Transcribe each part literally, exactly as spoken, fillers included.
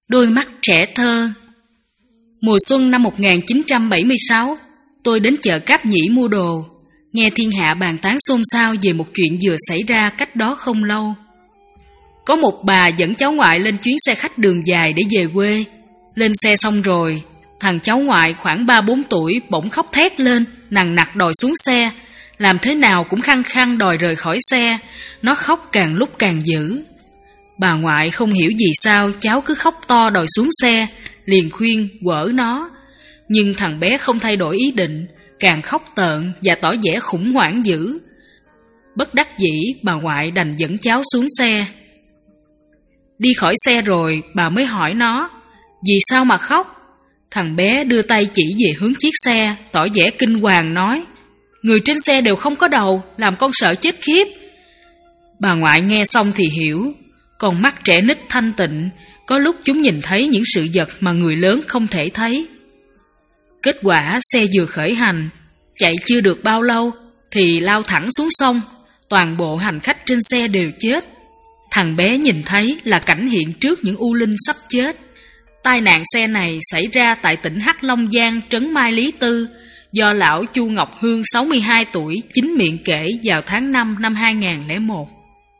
Đôi mắt trẻ thơ. Mùa xuân năm một nghìn chín trăm bảy mươi sáu, tôi đến chợ Cáp Nhĩ mua đồ, nghe thiên hạ bàn tán xôn xao về một chuyện vừa xảy ra cách đó không lâu. Có một bà dẫn cháu ngoại lên chuyến xe khách đường dài để về quê. Lên xe xong rồi, thằng cháu ngoại khoảng ba bốn tuổi bỗng khóc thét lên, nằng nặc đòi xuống xe. Làm thế nào cũng khăng khăng đòi rời khỏi xe. Nó khóc càng lúc càng dữ. Bà ngoại không hiểu vì sao cháu cứ khóc to đòi xuống xe, liền khuyên quở nó. Nhưng thằng bé không thay đổi ý định, càng khóc tợn và tỏ vẻ khủng hoảng dữ. Bất đắc dĩ, bà ngoại đành dẫn cháu xuống xe. Đi khỏi xe rồi, bà mới hỏi nó, vì sao mà khóc? Thằng bé đưa tay chỉ về hướng chiếc xe, tỏ vẻ kinh hoàng nói, người trên xe đều không có đầu, làm con sợ chết khiếp. Bà ngoại nghe xong thì hiểu, còn mắt trẻ nít thanh tịnh, có lúc chúng nhìn thấy những sự vật mà người lớn không thể thấy. Kết quả xe vừa khởi hành, chạy chưa được bao lâu thì lao thẳng xuống sông, toàn bộ hành khách trên xe đều chết. Thằng bé nhìn thấy là cảnh hiện trước những u linh sắp chết. Tai nạn xe này xảy ra tại tỉnh Hắc Long Giang, trấn Mai Lý Tư, do lão Chu Ngọc Hương sáu mươi hai tuổi chính miệng kể vào tháng năm năm hai nghìn không trăm lẻ một.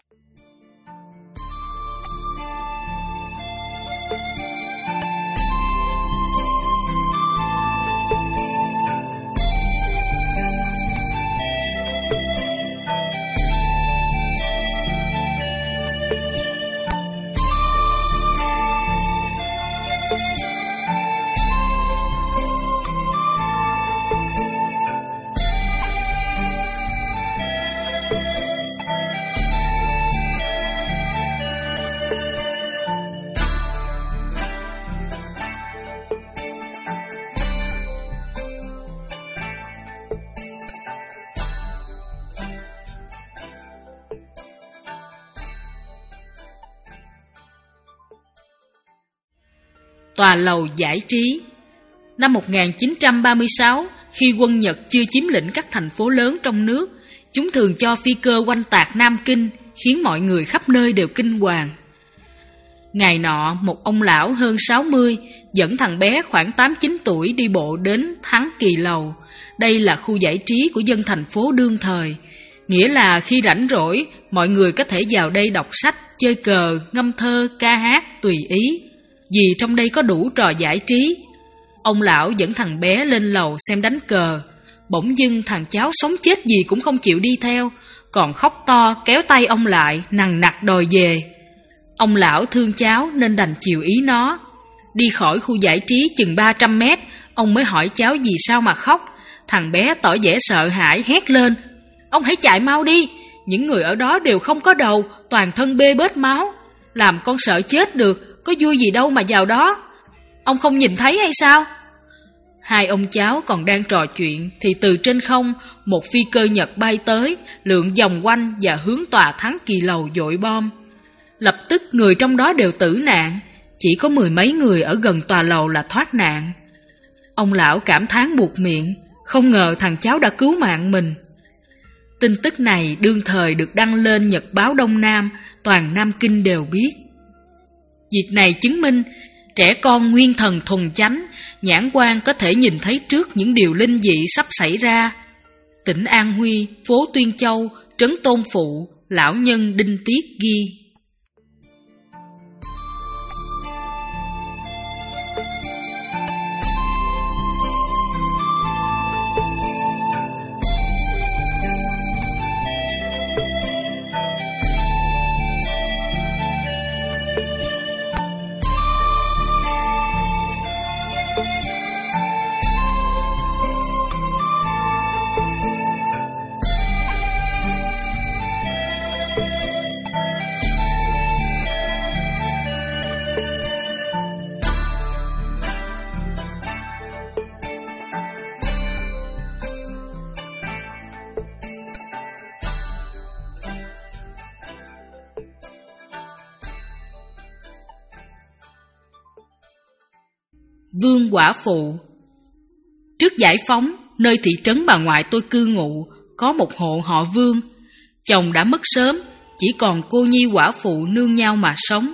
Tòa lầu giải trí. Năm một nghìn chín trăm ba mươi sáu, khi quân Nhật chưa chiếm lĩnh các thành phố lớn trong nước, chúng thường cho phi cơ oanh tạc Nam Kinh, khiến mọi người khắp nơi đều kinh hoàng. Ngày nọ, một ông lão hơn sáu mươi dẫn thằng bé khoảng tám chín tuổi đi bộ đến Thắng Kỳ Lầu. Đây là khu giải trí của dân thành phố đương thời, nghĩa là khi rảnh rỗi, mọi người có thể vào đây đọc sách, chơi cờ, ngâm thơ, ca hát tùy ý, vì trong đây có đủ trò giải trí. Ông lão dẫn thằng bé lên lầu xem đánh cờ. Bỗng dưng thằng cháu sống chết gì cũng không chịu đi theo, còn khóc to kéo tay ông lại, nằng nặc đòi về. Ông lão thương cháu nên đành chiều ý nó. Đi khỏi khu giải trí chừng ba trăm mét, ông mới hỏi cháu vì sao mà khóc. Thằng bé tỏ vẻ sợ hãi hét lên, ông hãy chạy mau đi, những người ở đó đều không có đầu, toàn thân bê bết máu, làm con sợ chết được, có vui gì đâu mà vào đó. Ông không nhìn thấy hay sao? Hai ông cháu còn đang trò chuyện thì từ trên không, một phi cơ Nhật bay tới, lượn vòng quanh và hướng tòa Thắng Kỳ Lầu dội bom. Lập tức người trong đó đều tử nạn, chỉ có mười mấy người ở gần tòa lầu là thoát nạn. Ông lão cảm thán buột miệng, không ngờ thằng cháu đã cứu mạng mình. Tin tức này đương thời được đăng lên Nhật báo Đông Nam, toàn Nam Kinh đều biết. Việc này chứng minh trẻ con nguyên thần thuần chánh, nhãn quan có thể nhìn thấy trước những điều linh dị sắp xảy ra. Tỉnh An Huy, phố Tuyên Châu, trấn Tôn Phụ, lão nhân Đinh Tiết ghi. Vương quả phụ. Trước giải phóng, nơi thị trấn bà ngoại tôi cư ngụ, có một hộ họ Vương. Chồng đã mất sớm, chỉ còn cô nhi quả phụ nương nhau mà sống.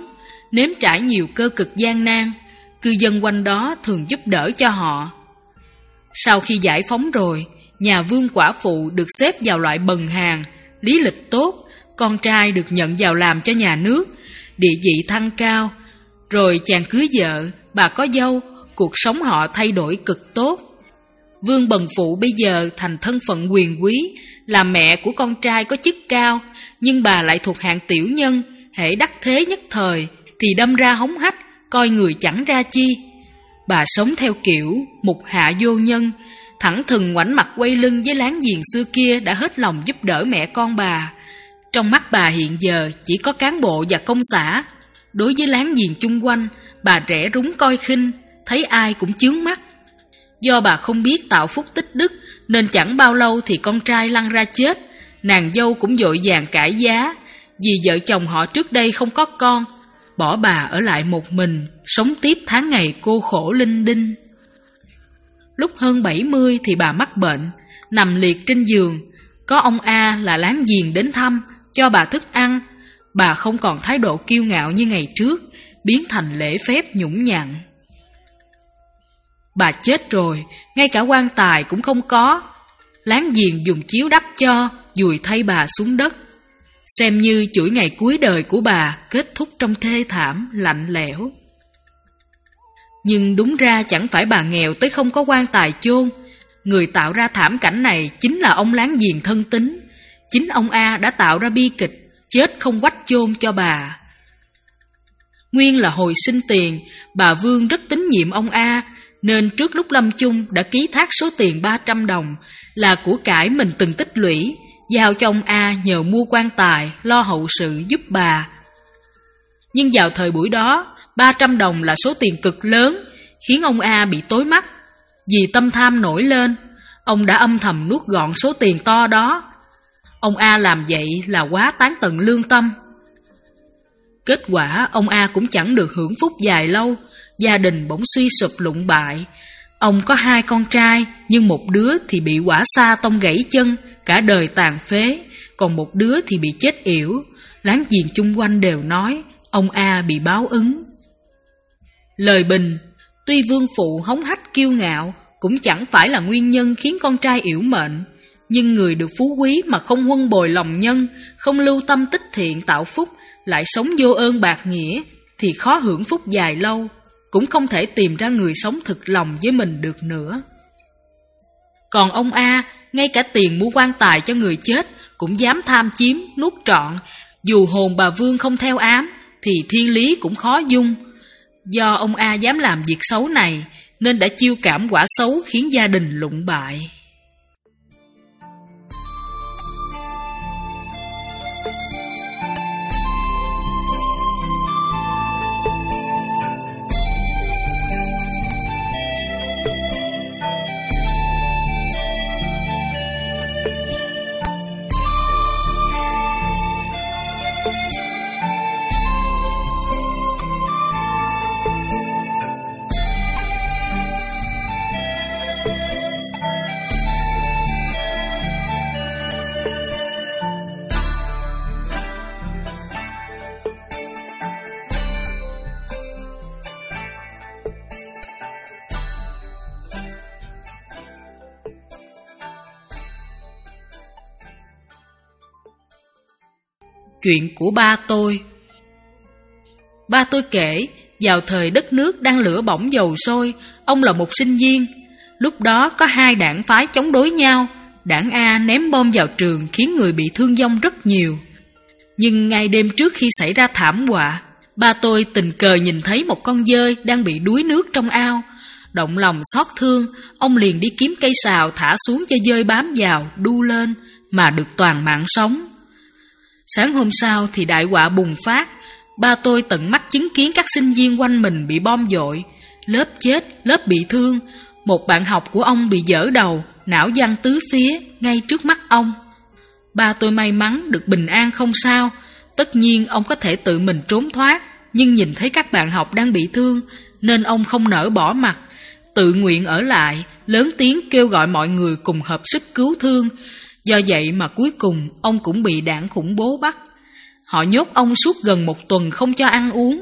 nếm trải nhiều cơ cực gian nan, cư dân quanh đó thường giúp đỡ cho họ. Sau khi giải phóng rồi, nhà vương quả phụ được xếp vào loại bần hàn, lý lịch tốt, con trai được nhận vào làm cho nhà nước, địa vị thăng cao. Rồi chàng cưới vợ, bà có dâu, cuộc sống họ thay đổi cực tốt. Vương bần phụ bây giờ thành thân phận quyền quý, là mẹ của con trai có chức cao, nhưng bà lại thuộc hạng tiểu nhân, hễ đắc thế nhất thời thì đâm ra hống hách, coi người chẳng ra chi. Bà sống theo kiểu mục hạ vô nhân, thẳng thừng ngoảnh mặt quay lưng với láng giềng xưa kia đã hết lòng giúp đỡ mẹ con bà. Trong mắt bà hiện giờ chỉ có cán bộ và công xã. Đối với láng giềng chung quanh, bà rẻ rúng coi khinh, thấy ai cũng chướng mắt. Do bà không biết tạo phúc tích đức, nên chẳng bao lâu thì con trai lăn ra chết. Nàng dâu cũng vội vàng cãi giá, vì vợ chồng họ trước đây không có con, bỏ bà ở lại một mình, sống tiếp tháng ngày cô khổ linh đinh. Lúc hơn bảy mươi thì bà mắc bệnh, nằm liệt trên giường. Có ông A là láng giềng đến thăm, cho bà thức ăn. Bà không còn thái độ kiêu ngạo như ngày trước, biến thành lễ phép nhũng nhặn. Bà chết rồi, ngay cả quan tài cũng không có. Láng giềng dùng chiếu đắp cho, dùi thay bà xuống đất, xem như chuỗi ngày cuối đời của bà kết thúc trong thê thảm, lạnh lẽo. Nhưng đúng ra chẳng phải bà nghèo tới không có quan tài chôn. Người tạo ra thảm cảnh này chính là ông láng giềng thân tín. Chính ông A đã tạo ra bi kịch chết không quách chôn cho bà. Nguyên là hồi sinh tiền, bà Vương rất tín nhiệm ông A, nên trước lúc lâm chung đã ký thác số tiền ba trăm đồng là của cải mình từng tích lũy, giao cho ông A nhờ mua quan tài, lo hậu sự giúp bà. Nhưng vào thời buổi đó, ba trăm đồng là số tiền cực lớn, khiến ông A bị tối mắt. Vì tâm tham nổi lên, ông đã âm thầm nuốt gọn số tiền to đó. Ông A làm vậy là quá tán tận lương tâm. Kết quả ông A cũng chẳng được hưởng phúc dài lâu, gia đình bỗng suy sụp lụng bại. Ông có hai con trai, nhưng một đứa thì bị hỏa xa tông gãy chân, cả đời tàn phế, còn một đứa thì bị chết yểu. Láng giềng chung quanh đều nói ông A bị báo ứng. Lời bình, tuy vương phụ hống hách kiêu ngạo, cũng chẳng phải là nguyên nhân khiến con trai yểu mệnh. Nhưng người được phú quý mà không huân bồi lòng nhân, không lưu tâm tích thiện tạo phúc, lại sống vô ơn bạc nghĩa, thì khó hưởng phúc dài lâu, cũng không thể tìm ra người sống thực lòng với mình được nữa. Còn ông A, ngay cả tiền mua quan tài cho người chết cũng dám tham chiếm, nuốt trọn. Dù hồn bà Vương không theo ám, thì thiên lý cũng khó dung. Do ông A dám làm việc xấu này, nên đã chiêu cảm quả xấu khiến gia đình lụng bại. Chuyện của ba tôi. Ba tôi kể, vào thời đất nước đang lửa bỏng dầu sôi, ông là một sinh viên. Lúc đó có hai đảng phái chống đối nhau. Đảng A ném bom vào trường khiến người bị thương vong rất nhiều. Nhưng ngay đêm trước khi xảy ra thảm họa, ba tôi tình cờ nhìn thấy một con dơi đang bị đuối nước trong ao. Động lòng xót thương, ông liền đi kiếm cây sào thả xuống cho dơi bám vào, đu lên, mà được toàn mạng sống. Sáng hôm sau thì đại họa bùng phát. Ba tôi tận mắt chứng kiến các sinh viên quanh mình bị bom dội, lớp chết, lớp bị thương. Một bạn học của ông bị vỡ đầu, não văng tứ phía ngay trước mắt ông. Ba tôi may mắn được bình an không sao. Tất nhiên ông có thể tự mình trốn thoát, nhưng nhìn thấy các bạn học đang bị thương nên ông không nỡ bỏ mặc, tự nguyện ở lại, lớn tiếng kêu gọi mọi người cùng hợp sức cứu thương. Do vậy mà cuối cùng ông cũng bị đảng khủng bố bắt. Họ nhốt ông suốt gần một tuần không cho ăn uống,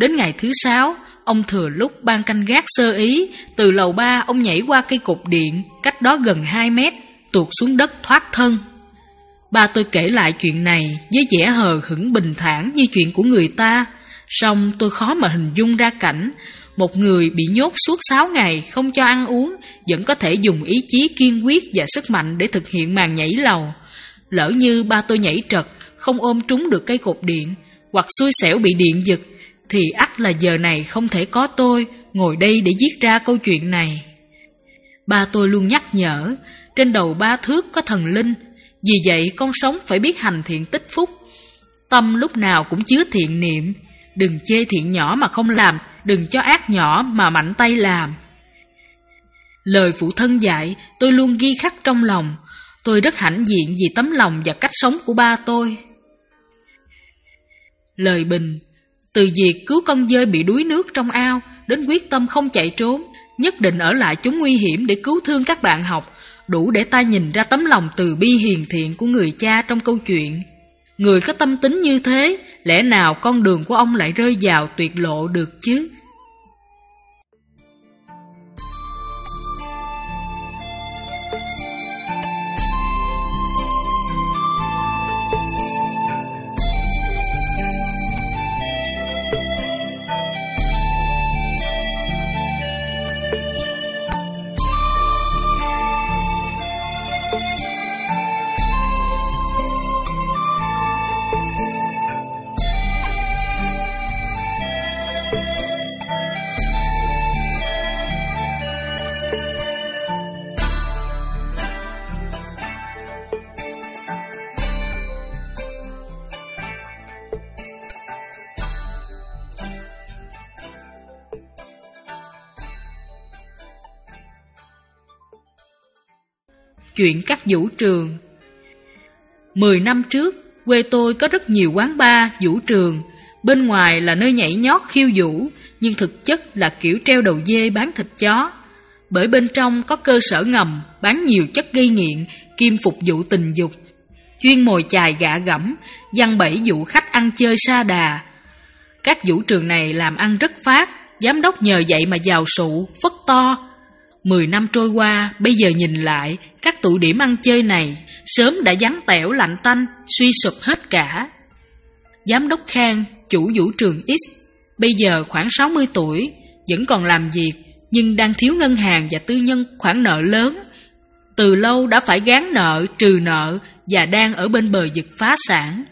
Đến ngày thứ sáu, ông thừa lúc ban canh gác sơ ý, từ lầu ba ông nhảy qua cây cột điện, cách đó gần hai mét, tuột xuống đất thoát thân. Ba tôi kể lại chuyện này với vẻ hờ hững bình thản như chuyện của người ta, song tôi khó mà hình dung ra cảnh một người bị nhốt suốt sáu ngày không cho ăn uống vẫn có thể dùng ý chí kiên quyết và sức mạnh để thực hiện màn nhảy lầu. Lỡ như ba tôi nhảy trật, không ôm trúng được cây cột điện, hoặc xui xẻo bị điện giật, thì ắt là giờ này không thể có tôi ngồi đây để viết ra câu chuyện này. Ba tôi luôn nhắc nhở, trên đầu ba thước có thần linh, vì vậy con sống phải biết hành thiện tích phúc. Tâm lúc nào cũng chứa thiện niệm, đừng chê thiện nhỏ mà không làm, đừng cho ác nhỏ mà mạnh tay làm. Lời phụ thân dạy tôi luôn ghi khắc trong lòng. Tôi rất hãnh diện vì tấm lòng và cách sống của ba tôi. Lời bình, từ việc cứu con dơi bị đuối nước trong ao đến quyết tâm không chạy trốn, nhất định ở lại chốn nguy hiểm để cứu thương các bạn học, đủ để ta nhìn ra tấm lòng từ bi hiền thiện của người cha trong câu chuyện. Người có tâm tính như thế, lẽ nào con đường của ông lại rơi vào tuyệt lộ được chứ? Chuyện các vũ trường. Mười năm trước, quê tôi có rất nhiều quán bar, vũ trường. Bên ngoài là nơi nhảy nhót khiêu vũ, nhưng thực chất là kiểu treo đầu dê bán thịt chó. Bởi bên trong có cơ sở ngầm, bán nhiều chất gây nghiện, kim phục vụ tình dục, chuyên mồi chài gạ gẫm, giăng bẫy dụ khách ăn chơi sa đà. Các vũ trường này làm ăn rất phát, giám đốc nhờ vậy mà giàu sụ, phất to. Mười năm trôi qua, bây giờ nhìn lại, các tụ điểm ăn chơi này sớm đã vắng tẻo lạnh tanh, suy sụp hết cả. Giám đốc Khang, chủ vũ trường X, bây giờ khoảng sáu mươi tuổi, vẫn còn làm việc, nhưng đang thiếu ngân hàng và tư nhân khoản nợ lớn. Từ lâu đã phải gán nợ, trừ nợ và đang ở bên bờ vực phá sản.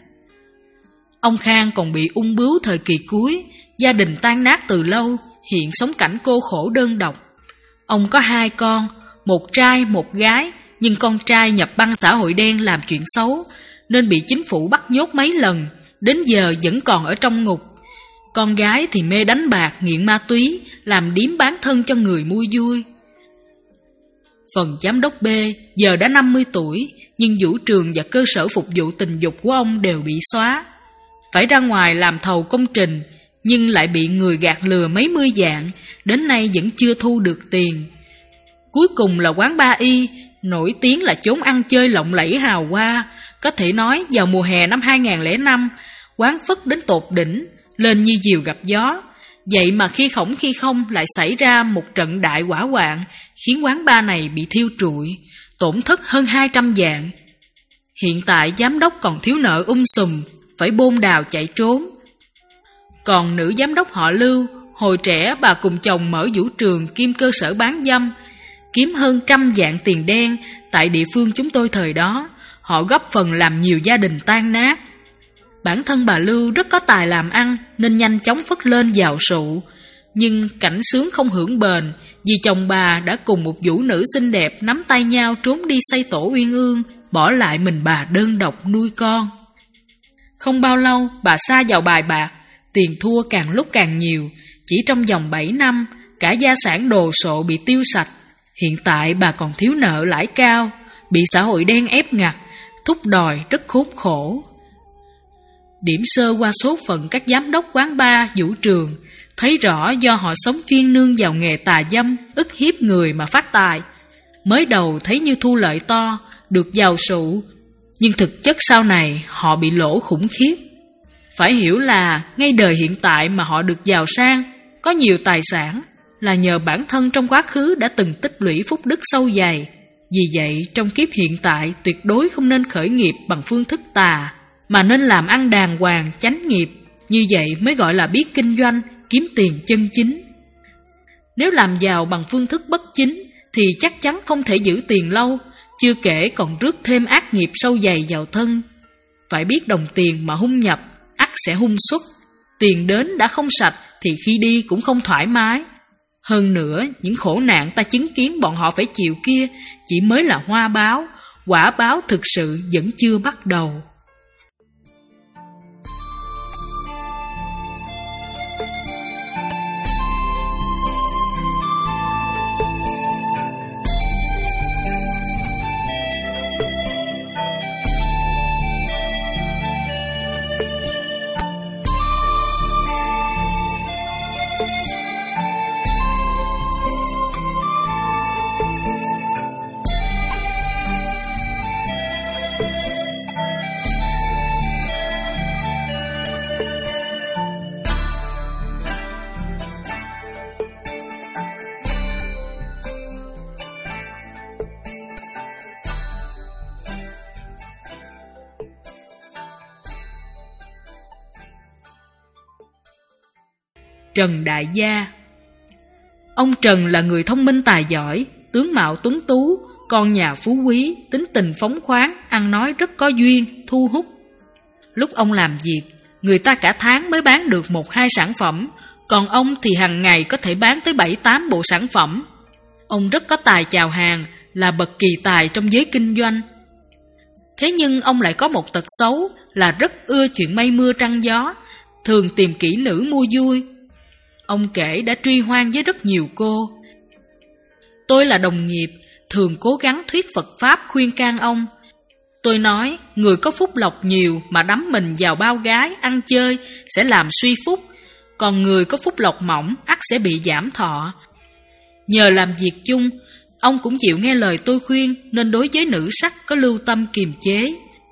Ông Khang còn bị ung bướu thời kỳ cuối, gia đình tan nát từ lâu, hiện sống cảnh cô khổ đơn độc. Ông có hai con, một trai một gái, nhưng con trai nhập băng xã hội đen làm chuyện xấu, nên bị chính phủ bắt nhốt mấy lần, đến giờ vẫn còn ở trong ngục. Con gái thì mê đánh bạc, nghiện ma túy, làm điếm bán thân cho người mua vui. Phần giám đốc B giờ đã năm mươi tuổi, nhưng vũ trường và cơ sở phục vụ tình dục của ông đều bị xóa. Phải ra ngoài làm thầu công trình, nhưng lại bị người gạt lừa mấy mươi vạn, đến nay vẫn chưa thu được tiền. Cuối cùng là quán Ba Y, nổi tiếng là chốn ăn chơi lộng lẫy hào hoa. Có thể nói vào mùa hè năm hai nghìn lẻ năm, quán phất đến tột đỉnh, lên như diều gặp gió. Vậy mà khi khổng khi không lại xảy ra một trận đại hỏa hoạn, khiến quán bar này bị thiêu trụi, tổn thất hơn hai trăm vạn. Hiện tại giám đốc còn thiếu nợ um sùm, phải bôn đào chạy trốn. Còn nữ giám đốc họ Lưu, hồi trẻ bà cùng chồng mở vũ trường kiêm cơ sở bán dâm, kiếm hơn trăm vạn tiền đen tại địa phương chúng tôi thời đó. Họ góp phần làm nhiều gia đình tan nát. Bản thân bà Lưu rất có tài làm ăn nên nhanh chóng phất lên giàu sụ. Nhưng cảnh sướng không hưởng bền, vì chồng bà đã cùng một vũ nữ xinh đẹp nắm tay nhau trốn đi xây tổ uyên ương, bỏ lại mình bà đơn độc nuôi con. Không bao lâu bà sa vào bài bạc, tiền thua càng lúc càng nhiều. Chỉ trong vòng bảy năm, cả gia sản đồ sộ bị tiêu sạch. Hiện tại bà còn thiếu nợ lãi cao, bị xã hội đen ép ngặt, thúc đòi rất khốn khổ. Điểm sơ qua số phận các giám đốc quán bar, vũ trường, thấy rõ do họ sống chuyên nương vào nghề tà dâm, ức hiếp người mà phát tài. Mới đầu thấy như thu lợi to, được giàu sụ, nhưng thực chất sau này họ bị lỗ khủng khiếp. Phải hiểu là ngay đời hiện tại mà họ được giàu sang, có nhiều tài sản, là nhờ bản thân trong quá khứ đã từng tích lũy phúc đức sâu dày. Vì vậy, trong kiếp hiện tại tuyệt đối không nên khởi nghiệp bằng phương thức tà, mà nên làm ăn đàng hoàng, chánh nghiệp. Như vậy mới gọi là biết kinh doanh, kiếm tiền chân chính. Nếu làm giàu bằng phương thức bất chính thì chắc chắn không thể giữ tiền lâu, chưa kể còn rước thêm ác nghiệp sâu dày vào thân. Phải biết đồng tiền mà hung nhập, ắt sẽ hung xuất. Tiền đến đã không sạch thì khi đi cũng không thoải mái. Hơn nữa, những khổ nạn ta chứng kiến bọn họ phải chịu kia chỉ mới là hoa báo, quả báo thực sự vẫn chưa bắt đầu. Trần Đại Gia. Ông Trần là người thông minh tài giỏi, tướng mạo tuấn tú, con nhà phú quý, tính tình phóng khoáng, ăn nói rất có duyên, thu hút. Lúc ông làm việc, người ta cả tháng mới bán được một hai sản phẩm, còn ông thì hàng ngày có thể bán tới bảy tám bộ sản phẩm. Ông rất có tài chào hàng, là bậc kỳ tài trong giới kinh doanh. Thế nhưng ông lại có một tật xấu là rất ưa chuyện mây mưa trăng gió, thường tìm kỹ nữ mua vui. Ông kể đã truy hoan với rất nhiều cô. Tôi là đồng nghiệp, thường cố gắng thuyết Phật Pháp khuyên can ông. Tôi nói, người có phúc lộc nhiều mà đắm mình vào bao gái, ăn chơi sẽ làm suy phúc, còn người có phúc lộc mỏng ắt sẽ bị giảm thọ. Nhờ làm việc chung, ông cũng chịu nghe lời tôi khuyên nên đối với nữ sắc có lưu tâm kiềm chế.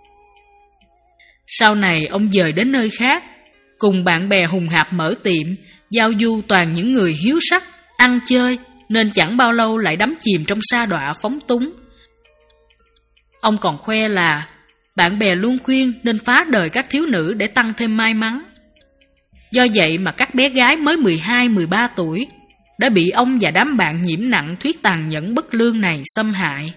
Sau này ông dời đến nơi khác, cùng bạn bè hùng hạp mở tiệm, giao du toàn những người hiếu sắc, ăn chơi, nên chẳng bao lâu lại đắm chìm trong sa đọa phóng túng. Ông còn khoe là bạn bè luôn khuyên nên phá đời các thiếu nữ để tăng thêm may mắn. Do vậy mà các bé gái mới mười hai mười ba tuổi đã bị ông và đám bạn nhiễm nặng thuyết tàn nhẫn bất lương này xâm hại.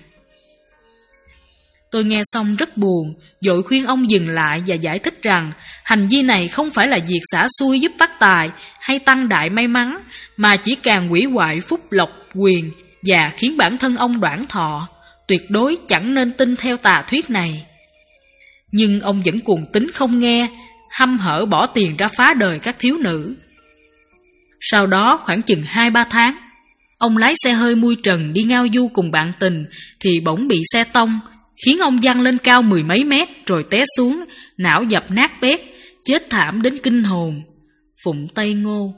Tôi nghe xong rất buồn, vội khuyên ông dừng lại và giải thích rằng hành vi này không phải là việc xả xui giúp phát tài hay tăng đại may mắn, mà chỉ càng hủy hoại phúc lộc quyền và khiến bản thân ông đoản thọ. Tuyệt đối chẳng nên tin theo tà thuyết này. Nhưng ông vẫn cuồng tín không nghe, hăm hở bỏ tiền ra phá đời các thiếu nữ. Sau đó khoảng chừng hai ba tháng, ông lái xe hơi mui trần đi ngao du cùng bạn tình thì bỗng bị xe tông, khiến ông văng lên cao mười mấy mét rồi té xuống, não dập nát bét, chết thảm đến kinh hồn. Phụng Tây Ngô.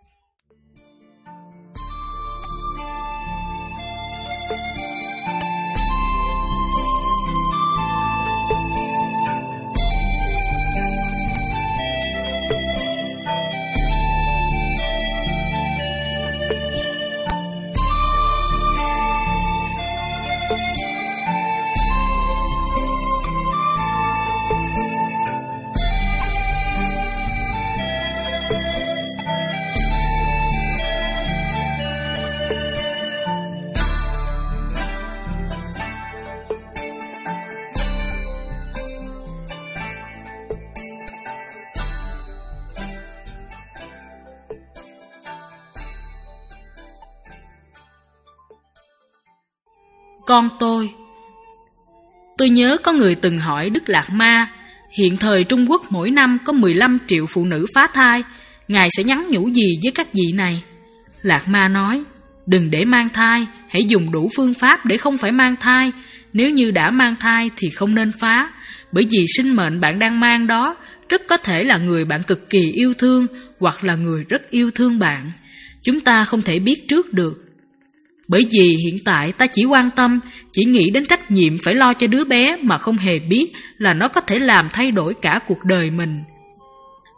Con tôi. Tôi nhớ có người từng hỏi Đức Đạt Ma, hiện thời Trung Quốc mỗi năm có mười lăm triệu phụ nữ phá thai, Ngài sẽ nhắn nhủ gì với các vị này? Đạt Ma nói, đừng để mang thai, hãy dùng đủ phương pháp để không phải mang thai. Nếu như đã mang thai thì không nên phá, bởi vì sinh mệnh bạn đang mang đó rất có thể là người bạn cực kỳ yêu thương, hoặc là người rất yêu thương bạn. Chúng ta không thể biết trước được. Bởi vì hiện tại ta chỉ quan tâm, chỉ nghĩ đến trách nhiệm phải lo cho đứa bé mà không hề biết là nó có thể làm thay đổi cả cuộc đời mình.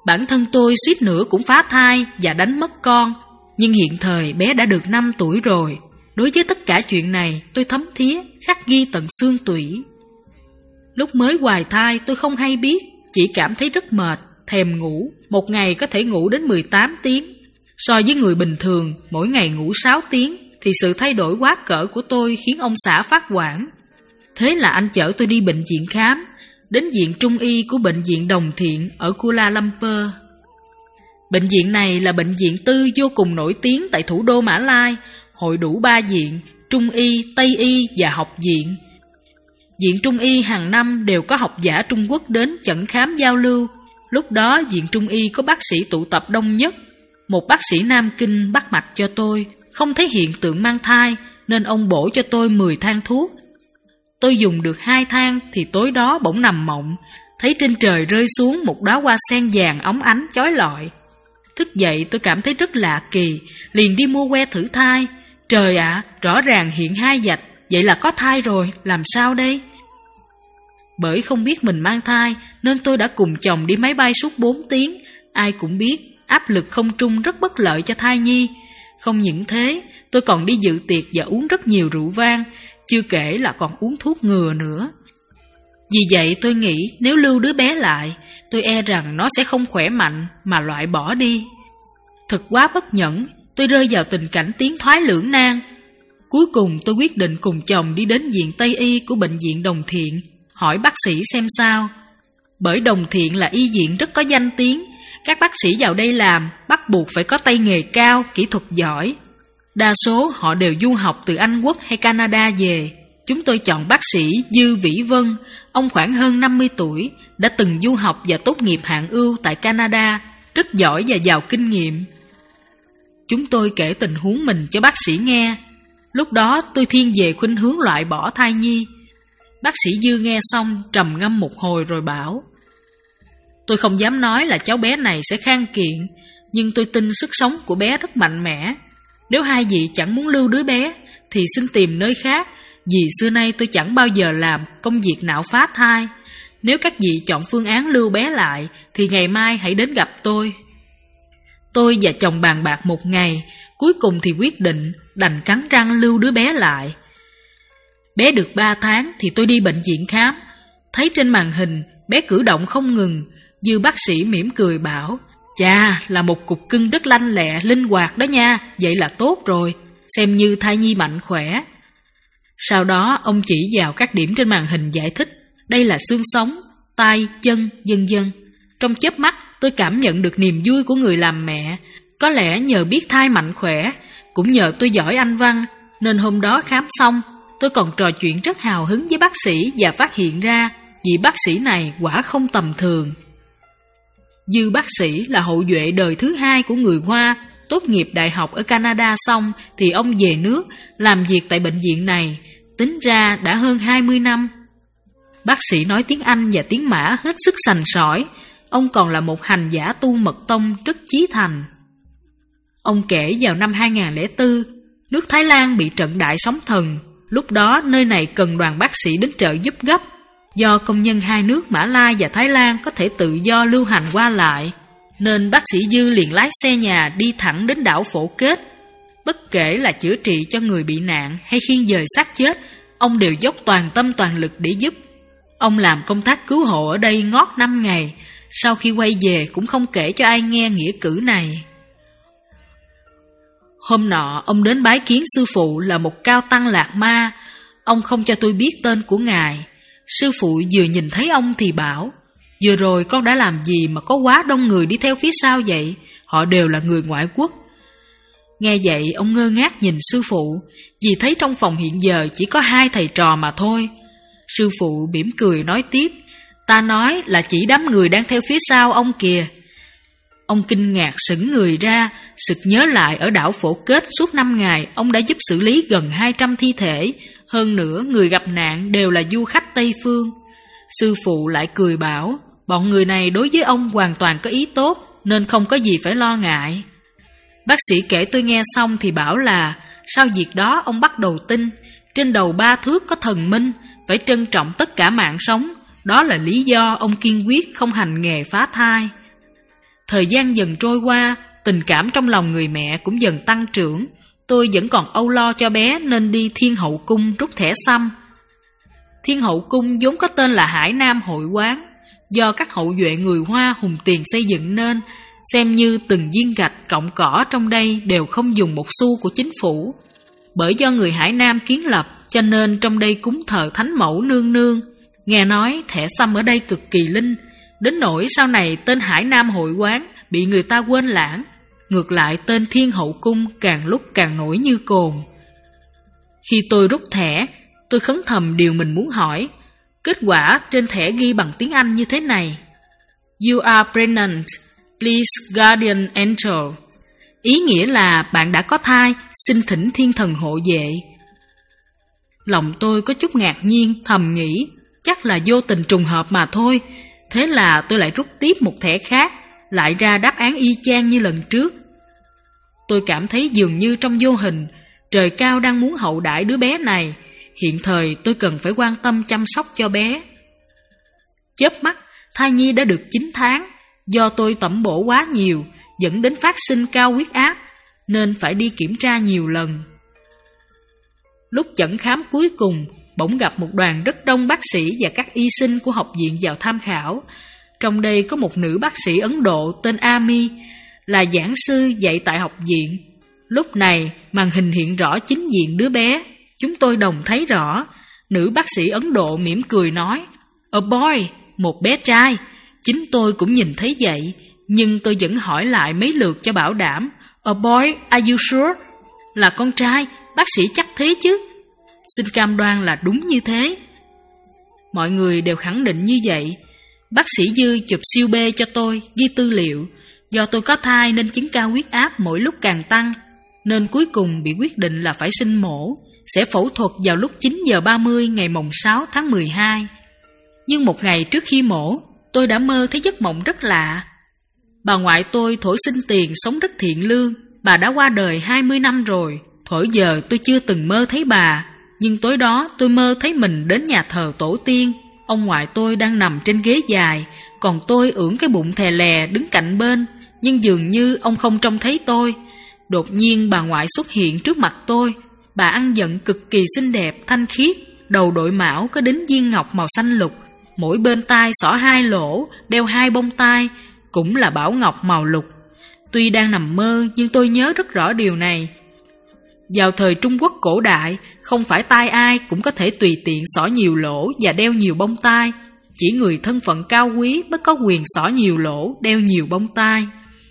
Bản thân tôi suýt nữa cũng phá thai và đánh mất con, nhưng hiện thời bé đã được năm tuổi rồi. Đối với tất cả chuyện này tôi thấm thía, khắc ghi tận xương tủy. Lúc mới hoài thai tôi không hay biết, chỉ cảm thấy rất mệt, thèm ngủ, một ngày có thể ngủ đến mười tám tiếng. So với người bình thường, mỗi ngày ngủ sáu tiếng, thì sự thay đổi quá cỡ của tôi khiến ông xã phát hoảng. Thế là anh chở tôi đi bệnh viện khám, đến viện trung y của bệnh viện Đồng Thiện ở Kuala Lumpur. Bệnh viện này là bệnh viện tư vô cùng nổi tiếng tại thủ đô Mã Lai, hội đủ ba viện, trung y, tây y và học viện. Viện trung y hàng năm đều có học giả Trung Quốc đến chẩn khám giao lưu. Lúc đó viện trung y có bác sĩ tụ tập đông nhất. Một bác sĩ Nam Kinh bắt mạch cho tôi, không thấy hiện tượng mang thai, nên ông bổ cho tôi mười thang thuốc. Tôi dùng được hai thang thì tối đó bỗng nằm mộng, thấy trên trời rơi xuống một đóa hoa sen vàng óng ánh chói lọi. Thức dậy tôi cảm thấy rất lạ kỳ, liền đi mua que thử thai. Trời ạ, à, rõ ràng hiện hai vạch, vậy là có thai rồi, làm sao đây? Bởi không biết mình mang thai nên tôi đã cùng chồng đi máy bay suốt bốn tiếng. Ai cũng biết áp lực không trung rất bất lợi cho thai nhi. Không những thế, tôi còn đi dự tiệc và uống rất nhiều rượu vang, chưa kể là còn uống thuốc ngừa nữa. Vì vậy tôi nghĩ nếu lưu đứa bé lại, tôi e rằng nó sẽ không khỏe mạnh mà loại bỏ đi. Thật quá bất nhẫn, tôi rơi vào tình cảnh tiến thoái lưỡng nan. Cuối cùng tôi quyết định cùng chồng đi đến viện Tây y của bệnh viện Đồng Thiện, hỏi bác sĩ xem sao. Bởi Đồng Thiện là y viện rất có danh tiếng, các bác sĩ vào đây làm bắt buộc phải có tay nghề cao, kỹ thuật giỏi. Đa số họ đều du học từ Anh Quốc hay Canada về. Chúng tôi chọn bác sĩ Dư Vĩ Vân, ông khoảng hơn năm mươi tuổi, đã từng du học và tốt nghiệp hạng ưu tại Canada, rất giỏi và giàu kinh nghiệm. Chúng tôi kể tình huống mình cho bác sĩ nghe. Lúc đó tôi thiên về khuynh hướng loại bỏ thai nhi. Bác sĩ Dư nghe xong trầm ngâm một hồi rồi bảo: Tôi không dám nói là cháu bé này sẽ khang kiện, nhưng tôi tin sức sống của bé rất mạnh mẽ. Nếu hai vị chẳng muốn lưu đứa bé thì xin tìm nơi khác, vì xưa nay tôi chẳng bao giờ làm công việc nạo phá thai. Nếu các vị chọn phương án lưu bé lại thì ngày mai hãy đến gặp tôi. Tôi và chồng bàn bạc một ngày, cuối cùng thì quyết định đành cắn răng lưu đứa bé lại. Bé được ba tháng thì tôi đi bệnh viện khám, thấy trên màn hình bé cử động không ngừng. Dư bác sĩ mỉm cười bảo: Chà, là một cục cưng rất lanh lẹ, linh hoạt đó nha, vậy là tốt rồi, xem như thai nhi mạnh khỏe. Sau đó ông chỉ vào các điểm trên màn hình giải thích, đây là xương sống, tay, chân, vân vân. Trong chớp mắt tôi cảm nhận được niềm vui của người làm mẹ. Có lẽ nhờ biết thai mạnh khỏe, cũng nhờ tôi giỏi Anh văn, nên hôm đó khám xong, tôi còn trò chuyện rất hào hứng với bác sĩ và phát hiện ra vị bác sĩ này quả không tầm thường. Dư bác sĩ là hậu duệ đời thứ hai của người Hoa, tốt nghiệp đại học ở Canada xong thì ông về nước làm việc tại bệnh viện này, tính ra đã hơn hai mươi năm. Bác sĩ nói tiếng Anh và tiếng Mã hết sức sành sỏi, ông còn là một hành giả tu mật tông rất chí thành. Ông kể vào năm hai không không bốn, nước Thái Lan bị trận đại sóng thần, lúc đó nơi này cần đoàn bác sĩ đến trợ giúp gấp. Do công nhân hai nước Mã Lai và Thái Lan có thể tự do lưu hành qua lại, nên bác sĩ Dư liền lái xe nhà đi thẳng đến đảo Phổ Kết. Bất kể là chữa trị cho người bị nạn hay khiêng dời xác chết, ông đều dốc toàn tâm toàn lực để giúp. Ông làm công tác cứu hộ ở đây ngót năm ngày, sau khi quay về cũng không kể cho ai nghe nghĩa cử này. Hôm nọ ông đến bái kiến sư phụ là một cao tăng Lạc Ma. Ông không cho tôi biết tên của ngài. Sư phụ vừa nhìn thấy ông thì bảo: Vừa rồi con đã làm gì mà có quá đông người đi theo phía sau vậy? Họ đều là người ngoại quốc. Nghe vậy ông ngơ ngác nhìn sư phụ, vì thấy trong phòng hiện giờ chỉ có hai thầy trò mà thôi. Sư phụ mỉm cười nói tiếp: Ta nói là chỉ đám người đang theo phía sau ông kìa. Ông kinh ngạc sững người ra, sực nhớ lại ở đảo Phổ Kết suốt năm ngày ông đã giúp xử lý gần hai trăm thi thể, hơn nữa người gặp nạn đều là du khách Tây Phương. Sư phụ lại cười bảo, bọn người này đối với ông hoàn toàn có ý tốt, nên không có gì phải lo ngại. Bác sĩ kể tôi nghe xong thì bảo là sau việc đó ông bắt đầu tin, trên đầu ba thước có thần minh, phải trân trọng tất cả mạng sống. Đó là lý do ông kiên quyết không hành nghề phá thai. Thời gian dần trôi qua, tình cảm trong lòng người mẹ cũng dần tăng trưởng. Tôi vẫn còn âu lo cho bé nên đi Thiên Hậu Cung rút thẻ xăm. Thiên Hậu Cung vốn có tên là Hải Nam Hội Quán, do các hậu duệ người Hoa hùng tiền xây dựng nên, xem như từng viên gạch cọng cỏ trong đây đều không dùng một xu của chính phủ. Bởi do người Hải Nam kiến lập, cho nên trong đây cúng thờ Thánh Mẫu Nương Nương. Nghe nói thẻ xăm ở đây cực kỳ linh, đến nỗi sau này tên Hải Nam Hội Quán bị người ta quên lãng, ngược lại tên Thiên Hậu Cung càng lúc càng nổi như cồn. Khi tôi rút thẻ, tôi khấn thầm điều mình muốn hỏi. Kết quả trên thẻ ghi bằng tiếng Anh như thế này: You are pregnant, please guardian angel. Ý nghĩa là bạn đã có thai, xin thỉnh thiên thần hộ vệ. Lòng tôi có chút ngạc nhiên, thầm nghĩ chắc là vô tình trùng hợp mà thôi. Thế là tôi lại rút tiếp một thẻ khác, lại ra đáp án y chang như lần trước. Tôi cảm thấy dường như trong vô hình, trời cao đang muốn hậu đãi đứa bé này. Hiện thời tôi cần phải quan tâm chăm sóc cho bé. Chớp mắt, thai nhi đã được chín tháng. Do tôi tẩm bổ quá nhiều, dẫn đến phát sinh cao huyết áp, nên phải đi kiểm tra nhiều lần. Lúc chẩn khám cuối cùng, bỗng gặp một đoàn rất đông bác sĩ và các y sinh của học viện vào tham khảo. Trong đây có một nữ bác sĩ Ấn Độ tên Ami, là giảng sư dạy tại học viện. Lúc này, màn hình hiện rõ chính diện đứa bé. Chúng tôi đồng thấy rõ. Nữ bác sĩ Ấn Độ mỉm cười nói, A boy, một bé trai. Chính tôi cũng nhìn thấy vậy, nhưng tôi vẫn hỏi lại mấy lượt cho bảo đảm. A boy, are you sure? Là con trai, bác sĩ chắc thế chứ? Xin cam đoan là đúng như thế. Mọi người đều khẳng định như vậy. Bác sĩ Dư chụp siêu bê cho tôi, ghi tư liệu. Do tôi có thai nên chứng cao huyết áp mỗi lúc càng tăng, nên cuối cùng bị quyết định là phải sinh mổ, sẽ phẫu thuật vào lúc chín giờ ba mươi ngày mồng sáu tháng mười hai. Nhưng một ngày trước khi mổ, tôi đã mơ thấy giấc mộng rất lạ. Bà ngoại tôi thổi xin tiền sống rất thiện lương, bà đã qua đời hai mươi năm rồi. Thuở giờ tôi chưa từng mơ thấy bà, nhưng tối đó tôi mơ thấy mình đến nhà thờ tổ tiên. Ông ngoại tôi đang nằm trên ghế dài, còn tôi ưỡn cái bụng thè lè đứng cạnh bên, nhưng dường như ông không trông thấy tôi. Đột nhiên bà ngoại xuất hiện trước mặt tôi. Bà ăn vận cực kỳ xinh đẹp, thanh khiết, đầu đội mão có đính viên ngọc màu xanh lục, mỗi bên tai xỏ hai lỗ, đeo hai bông tai, cũng là bảo ngọc màu lục. Tuy đang nằm mơ nhưng tôi nhớ rất rõ điều này. Vào thời Trung Quốc cổ đại, không phải tai ai cũng có thể tùy tiện xỏ nhiều lỗ và đeo nhiều bông tai. Chỉ người thân phận cao quý mới có quyền xỏ nhiều lỗ, đeo nhiều bông tai.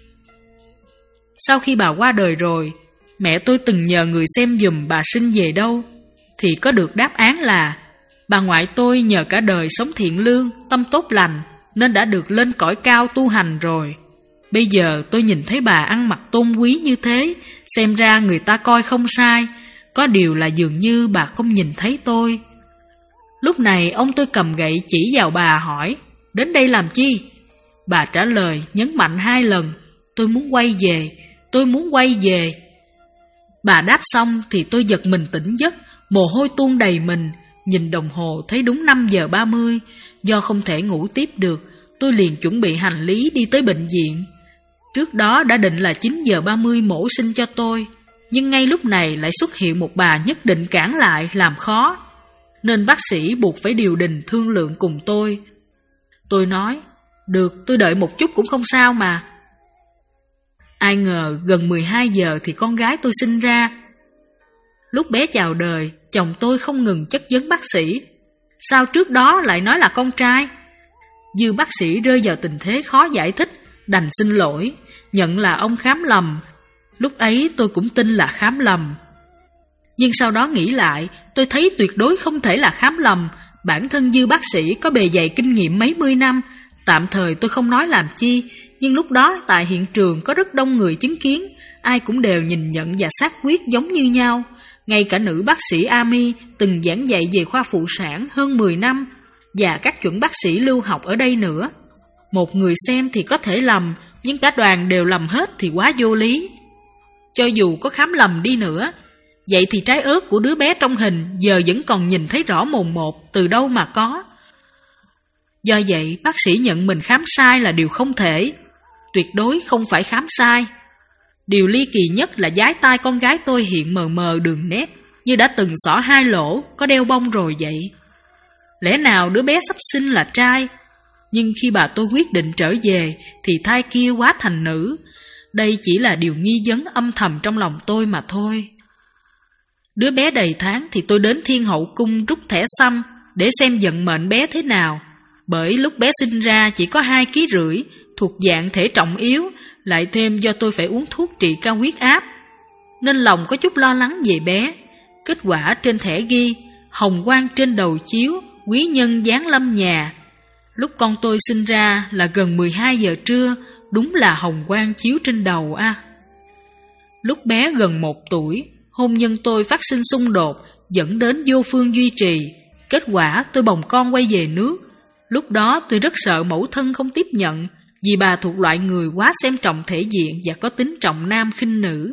Sau khi bà qua đời rồi, mẹ tôi từng nhờ người xem giùm bà sinh về đâu, thì có được đáp án là bà ngoại tôi nhờ cả đời sống thiện lương, tâm tốt lành, nên đã được lên cõi cao tu hành rồi. Bây giờ tôi nhìn thấy bà ăn mặc tôn quý như thế, xem ra người ta coi không sai, có điều là dường như bà không nhìn thấy tôi. Lúc này ông tôi cầm gậy chỉ vào bà hỏi, đến đây làm chi? Bà trả lời nhấn mạnh hai lần, tôi muốn quay về, tôi muốn quay về. Bà đáp xong thì tôi giật mình tỉnh giấc, mồ hôi tuôn đầy mình, nhìn đồng hồ thấy đúng năm giờ ba mươi, do không thể ngủ tiếp được, tôi liền chuẩn bị hành lý đi tới bệnh viện. Trước đó đã định là chín giờ ba mươi mổ sinh cho tôi, nhưng ngay lúc này lại xuất hiện một bà nhất định cản lại làm khó, nên bác sĩ buộc phải điều đình thương lượng cùng tôi. Tôi nói, được, tôi đợi một chút cũng không sao mà. Ai ngờ gần mười hai giờ thì con gái tôi sinh ra. Lúc bé chào đời, chồng tôi không ngừng chất vấn bác sĩ, sao trước đó lại nói là con trai? Dư bác sĩ rơi vào tình thế khó giải thích, đành xin lỗi, nhận là ông khám lầm. Lúc ấy tôi cũng tin là khám lầm. Nhưng sau đó nghĩ lại, tôi thấy tuyệt đối không thể là khám lầm. Bản thân Dư bác sĩ có bề dày kinh nghiệm mấy mươi năm, tạm thời tôi không nói làm chi, nhưng lúc đó tại hiện trường có rất đông người chứng kiến, ai cũng đều nhìn nhận và xác quyết giống như nhau. Ngay cả nữ bác sĩ Ami từng giảng dạy về khoa phụ sản hơn mười năm, và các chuẩn bác sĩ lưu học ở đây nữa. Một người xem thì có thể lầm, nhưng cả đoàn đều lầm hết thì quá vô lý. Cho dù có khám lầm đi nữa, vậy thì trái ớt của đứa bé trong hình giờ vẫn còn nhìn thấy rõ mồn một, từ đâu mà có. Do vậy, bác sĩ nhận mình khám sai là điều không thể. tuyệt đối không phải khám sai. Điều ly kỳ nhất là dái tai con gái tôi hiện mờ mờ đường nét, như đã từng xỏ hai lỗ, có đeo bông rồi vậy. Lẽ nào đứa bé sắp sinh là trai? Nhưng khi bà tôi quyết định trở về thì thai kia quá thành nữ. Đây chỉ là điều nghi vấn âm thầm trong lòng tôi mà thôi. Đứa bé đầy tháng thì tôi đến Thiên Hậu Cung rút thẻ xăm để xem vận mệnh bé thế nào. Bởi lúc bé sinh ra chỉ có hai ký rưỡi, thuộc dạng thể trọng yếu, lại thêm do tôi phải uống thuốc trị cao huyết áp, nên lòng có chút lo lắng về bé. Kết quả trên thẻ ghi hồng quang trên đầu chiếu, quý nhân giáng lâm nhà. Lúc con tôi sinh ra là gần mười hai giờ trưa, đúng là hồng quang chiếu trên đầu a. À. Lúc bé gần một tuổi, hôn nhân tôi phát sinh xung đột, dẫn đến vô phương duy trì. Kết quả tôi bồng con quay về nước. Lúc đó tôi rất sợ mẫu thân không tiếp nhận, vì bà thuộc loại người quá xem trọng thể diện và có tính trọng nam khinh nữ.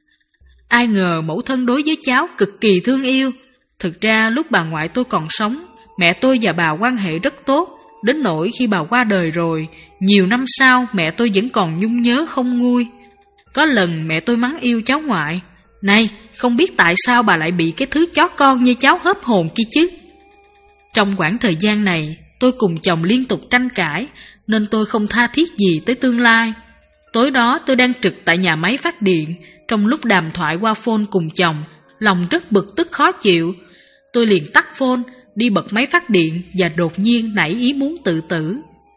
Ai ngờ mẫu thân đối với cháu cực kỳ thương yêu. Thực ra lúc bà ngoại tôi còn sống, mẹ tôi và bà quan hệ rất tốt, đến nỗi khi bà qua đời rồi, nhiều năm sau mẹ tôi vẫn còn nhung nhớ không nguôi. Có lần mẹ tôi mắng yêu cháu ngoại: "Này, không biết tại sao bà lại bị cái thứ chó con như cháu hớp hồn kia chứ?" Trong khoảng thời gian này, tôi cùng chồng liên tục tranh cãi, nên tôi không tha thiết gì tới tương lai. Tối đó tôi đang trực tại nhà máy phát điện, trong lúc đàm thoại qua phone cùng chồng, lòng rất bực tức khó chịu. Tôi liền tắt phone, đi bật máy phát điện và đột nhiên nảy ý muốn tự tử.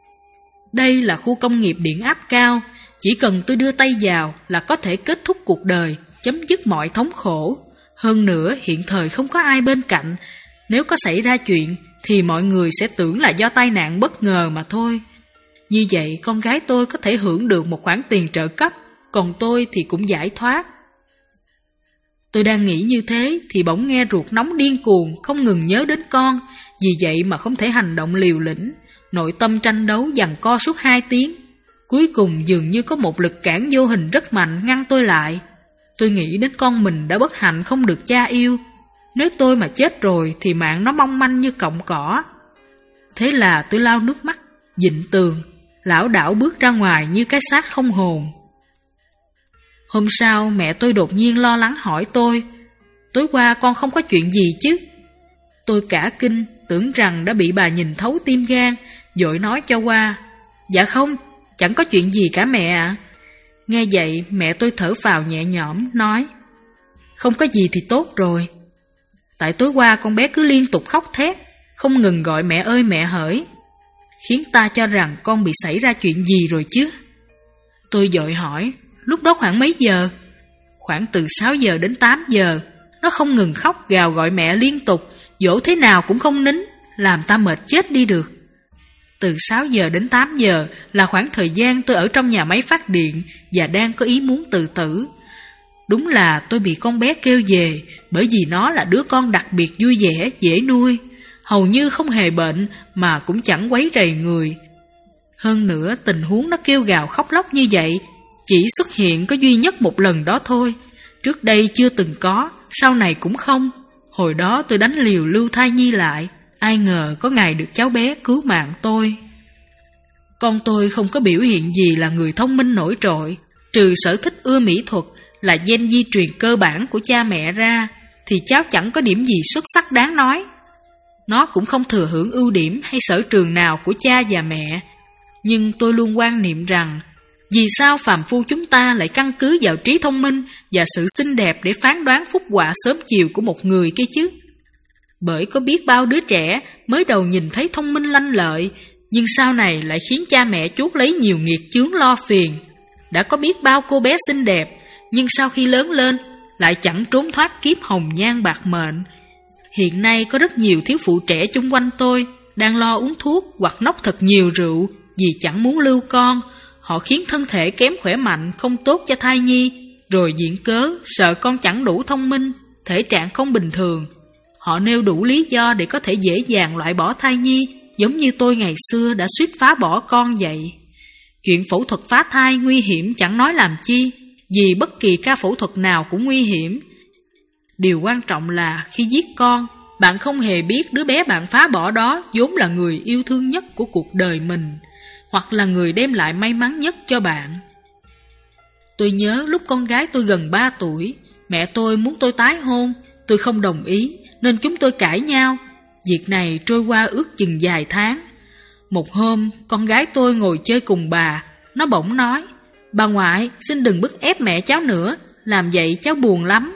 Đây là khu công nghiệp điện áp cao, chỉ cần tôi đưa tay vào là có thể kết thúc cuộc đời, chấm dứt mọi thống khổ. Hơn nữa hiện thời không có ai bên cạnh, nếu có xảy ra chuyện thì mọi người sẽ tưởng là do tai nạn bất ngờ mà thôi. Như vậy con gái tôi có thể hưởng được một khoản tiền trợ cấp, còn tôi thì cũng giải thoát. Tôi đang nghĩ như thế thì bỗng nghe ruột nóng điên cuồng, không ngừng nhớ đến con, vì vậy mà không thể hành động liều lĩnh. Nội tâm tranh đấu giằng co suốt hai tiếng. Cuối cùng dường như có một lực cản vô hình rất mạnh ngăn tôi lại. Tôi nghĩ đến con mình đã bất hạnh không được cha yêu. Nếu tôi mà chết rồi thì mạng nó mong manh như cọng cỏ. Thế là tôi lau nước mắt, dịnh tường, lảo đảo bước ra ngoài như cái xác không hồn. Hôm sau mẹ tôi đột nhiên lo lắng hỏi tôi: "Tối qua con không có chuyện gì chứ?" Tôi cả kinh, tưởng rằng đã bị bà nhìn thấu tim gan, vội nói cho qua: "Dạ không, chẳng có chuyện gì cả mẹ ạ." Nghe vậy mẹ tôi thở phào nhẹ nhõm, nói: "Không có gì thì tốt rồi. Tại tối qua con bé cứ liên tục khóc thét, không ngừng gọi mẹ ơi mẹ hỡi, khiến ta cho rằng con bị xảy ra chuyện gì rồi chứ." Tôi vội hỏi: "Lúc đó khoảng mấy giờ?" "Khoảng từ sáu giờ đến tám giờ. Nó không ngừng khóc gào gọi mẹ liên tục, dỗ thế nào cũng không nín, làm ta mệt chết đi được." Từ sáu giờ đến tám giờ là khoảng thời gian tôi ở trong nhà máy phát điện và đang có ý muốn tự tử. Đúng là tôi bị con bé kêu về, bởi vì nó là đứa con đặc biệt vui vẻ, dễ nuôi, hầu như không hề bệnh mà cũng chẳng quấy rầy người. Hơn nữa tình huống nó kêu gào khóc lóc như vậy chỉ xuất hiện có duy nhất một lần đó thôi, trước đây chưa từng có, sau này cũng không. Hồi đó tôi đánh liều lưu thai nhi lại, ai ngờ có ngày được cháu bé cứu mạng tôi. Con tôi không có biểu hiện gì là người thông minh nổi trội, trừ sở thích ưa mỹ thuật là gen di truyền cơ bản của cha mẹ ra, thì cháu chẳng có điểm gì xuất sắc đáng nói. Nó cũng không thừa hưởng ưu điểm hay sở trường nào của cha và mẹ. Nhưng tôi luôn quan niệm rằng, vì sao phàm phu chúng ta lại căn cứ vào trí thông minh và sự xinh đẹp để phán đoán phúc họa sớm chiều của một người kia chứ? Bởi có biết bao đứa trẻ mới đầu nhìn thấy thông minh lanh lợi, nhưng sau này lại khiến cha mẹ chuốc lấy nhiều nghiệt chướng lo phiền. Đã có biết bao cô bé xinh đẹp, nhưng sau khi lớn lên lại chẳng trốn thoát kiếp hồng nhan bạc mệnh. Hiện nay có rất nhiều thiếu phụ trẻ chung quanh tôi đang lo uống thuốc hoặc nốc thật nhiều rượu vì chẳng muốn lưu con. Họ khiến thân thể kém khỏe mạnh, không tốt cho thai nhi, rồi viện cớ sợ con chẳng đủ thông minh, thể trạng không bình thường. Họ nêu đủ lý do để có thể dễ dàng loại bỏ thai nhi, giống như tôi ngày xưa đã suýt phá bỏ con vậy. Chuyện phẫu thuật phá thai nguy hiểm chẳng nói làm chi, vì bất kỳ ca phẫu thuật nào cũng nguy hiểm. Điều quan trọng là khi giết con, bạn không hề biết đứa bé bạn phá bỏ đó vốn là người yêu thương nhất của cuộc đời mình. hoặc là người đem lại may mắn nhất cho bạn. Tôi nhớ lúc con gái tôi gần ba tuổi, mẹ tôi muốn tôi tái hôn, tôi không đồng ý nên chúng tôi cãi nhau. Việc này trôi qua ước chừng vài tháng. Một hôm, con gái tôi ngồi chơi cùng bà, nó bỗng nói: "Bà ngoại, xin đừng bức ép mẹ cháu nữa, làm vậy cháu buồn lắm."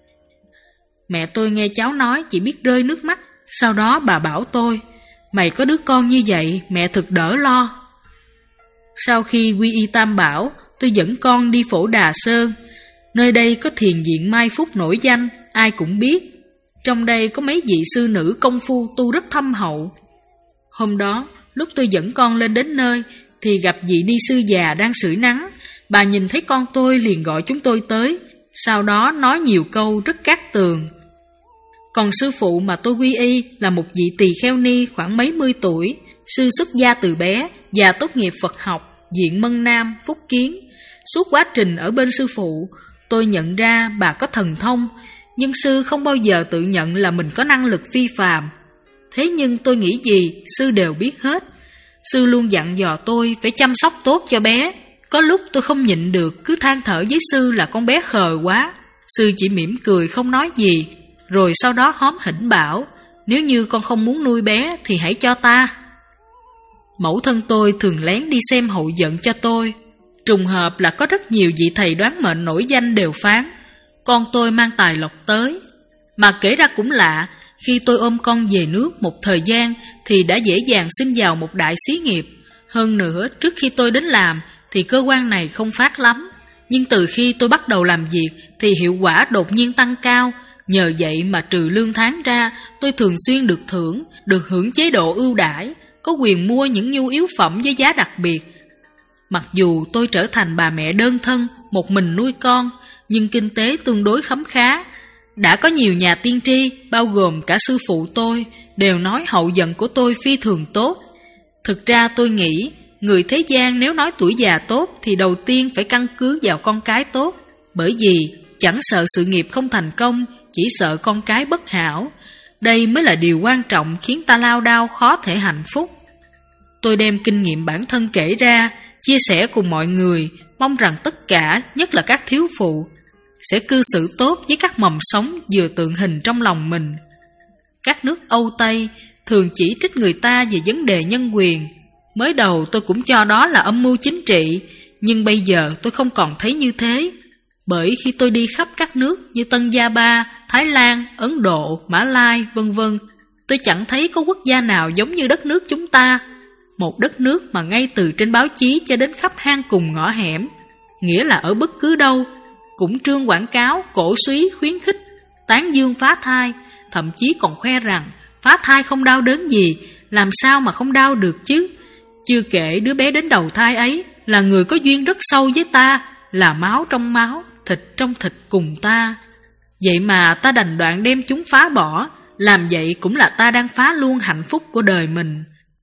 Mẹ tôi nghe cháu nói chỉ biết rơi nước mắt. Sau đó bà bảo tôi: "Mày có đứa con như vậy, mẹ thực đỡ lo." Sau khi quy y Tam Bảo, tôi dẫn con đi Phổ Đà Sơn. Nơi đây có thiền viện Mai Phúc nổi danh, ai cũng biết. Trong đây có mấy vị sư nữ công phu tu rất thâm hậu. Hôm đó, lúc tôi dẫn con lên đến nơi, thì gặp vị ni sư già đang sưởi nắng. Bà nhìn thấy con tôi liền gọi chúng tôi tới, sau đó nói nhiều câu rất cát tường. Còn sư phụ mà tôi quy y là một vị tỳ kheo ni khoảng mấy mươi tuổi, sư xuất gia từ bé và tốt nghiệp Phật học, viện Mân Nam, Phúc Kiến. Suốt quá trình ở bên sư phụ, tôi nhận ra bà có thần thông, nhưng sư không bao giờ tự nhận là mình có năng lực phi phàm. Thế nhưng tôi nghĩ gì, sư đều biết hết. Sư luôn dặn dò tôi phải chăm sóc tốt cho bé. Có lúc tôi không nhịn được, cứ than thở với sư là con bé khờ quá. Sư chỉ mỉm cười không nói gì, rồi sau đó hóm hỉnh bảo: "Nếu như con không muốn nuôi bé thì hãy cho ta." Mẫu thân tôi thường lén đi xem hậu vận cho tôi. Trùng hợp là có rất nhiều vị thầy đoán mệnh nổi danh đều phán con tôi mang tài lộc tới. Mà kể ra cũng lạ, khi tôi ôm con về nước một thời gian thì đã dễ dàng xin vào một đại xí nghiệp. Hơn nữa, trước khi tôi đến làm thì cơ quan này không phát lắm, nhưng từ khi tôi bắt đầu làm việc thì hiệu quả đột nhiên tăng cao. Nhờ vậy mà trừ lương tháng ra, tôi thường xuyên được thưởng, được hưởng chế độ ưu đãi, có quyền mua những nhu yếu phẩm với giá đặc biệt. Mặc dù tôi trở thành bà mẹ đơn thân, một mình nuôi con, nhưng kinh tế tương đối khấm khá. Đã có nhiều nhà tiên tri, bao gồm cả sư phụ tôi, đều nói hậu vận của tôi phi thường tốt. Thực ra tôi nghĩ, người thế gian nếu nói tuổi già tốt thì đầu tiên phải căn cứ vào con cái tốt. Bởi vì chẳng sợ sự nghiệp không thành công, chỉ sợ con cái bất hảo. Đây mới là điều quan trọng khiến ta lao đao khó thể hạnh phúc. Tôi đem kinh nghiệm bản thân kể ra, chia sẻ cùng mọi người, mong rằng tất cả, nhất là các thiếu phụ, sẽ cư xử tốt với các mầm sống vừa tượng hình trong lòng mình. Các nước Âu Tây thường chỉ trích người ta về vấn đề nhân quyền. Mới đầu tôi cũng cho đó là âm mưu chính trị, nhưng bây giờ tôi không còn thấy như thế. Bởi khi tôi đi khắp các nước như Tân Gia Ba, Thái Lan, Ấn Độ, Mã Lai, vân vân, tôi chẳng thấy có quốc gia nào giống như đất nước chúng ta. Một đất nước mà ngay từ trên báo chí cho đến khắp hang cùng ngõ hẻm, nghĩa là ở bất cứ đâu, cũng trương quảng cáo, cổ suý, khuyến khích, tán dương phá thai, thậm chí còn khoe rằng phá thai không đau đớn gì, làm sao mà không đau được chứ. Chưa kể đứa bé đến đầu thai ấy là người có duyên rất sâu với ta, là máu trong máu, thịt trong thịt cùng ta. Vậy mà ta đành đoạn đem chúng phá bỏ, làm vậy cũng là ta đang phá luôn hạnh phúc của đời mình.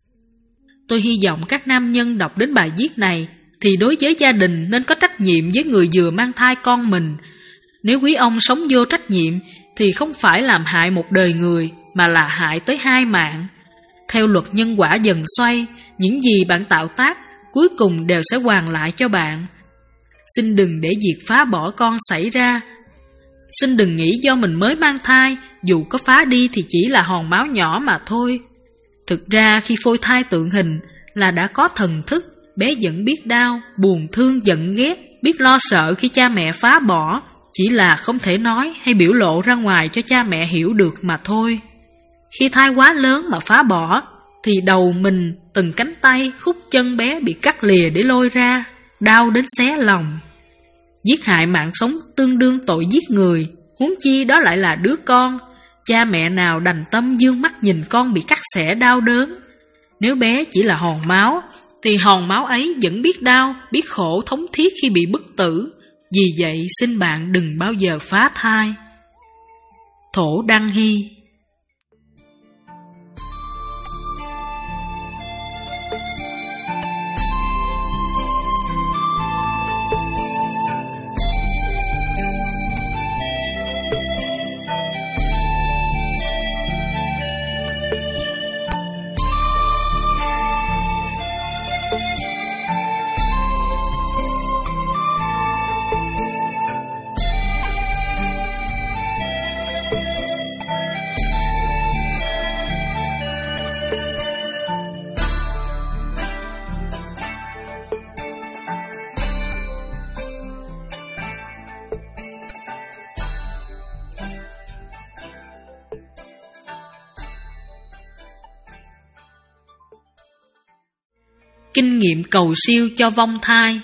Tôi hy vọng các nam nhân đọc đến bài viết này thì đối với gia đình nên có trách nhiệm với người vừa mang thai con mình. Nếu quý ông sống vô trách nhiệm thì không phải làm hại một đời người, mà là hại tới hai mạng. Theo luật nhân quả dần xoay, những gì bạn tạo tác cuối cùng đều sẽ hoàn lại cho bạn. Xin đừng để việc phá bỏ con xảy ra. Xin đừng nghĩ do mình mới mang thai, dù có phá đi thì chỉ là hòn máu nhỏ mà thôi. Thực ra khi phôi thai tượng hình là đã có thần thức, bé vẫn biết đau, buồn thương, giận ghét, biết lo sợ khi cha mẹ phá bỏ, chỉ là không thể nói hay biểu lộ ra ngoài cho cha mẹ hiểu được mà thôi. Khi thai quá lớn mà phá bỏ, thì đầu mình, từng cánh tay, khúc chân bé bị cắt lìa để lôi ra, đau đến xé lòng. Giết hại mạng sống tương đương tội giết người, huống chi đó lại là đứa con. Cha mẹ nào đành tâm dương mắt nhìn con bị cắt xẻ đau đớn. Nếu bé chỉ là hòn máu, thì hòn máu ấy vẫn biết đau, biết khổ thống thiết khi bị bức tử. Vì vậy xin bạn đừng bao giờ phá thai. Thổ Đăng Hy. Thank you. kinh nghiệm cầu siêu cho vong thai.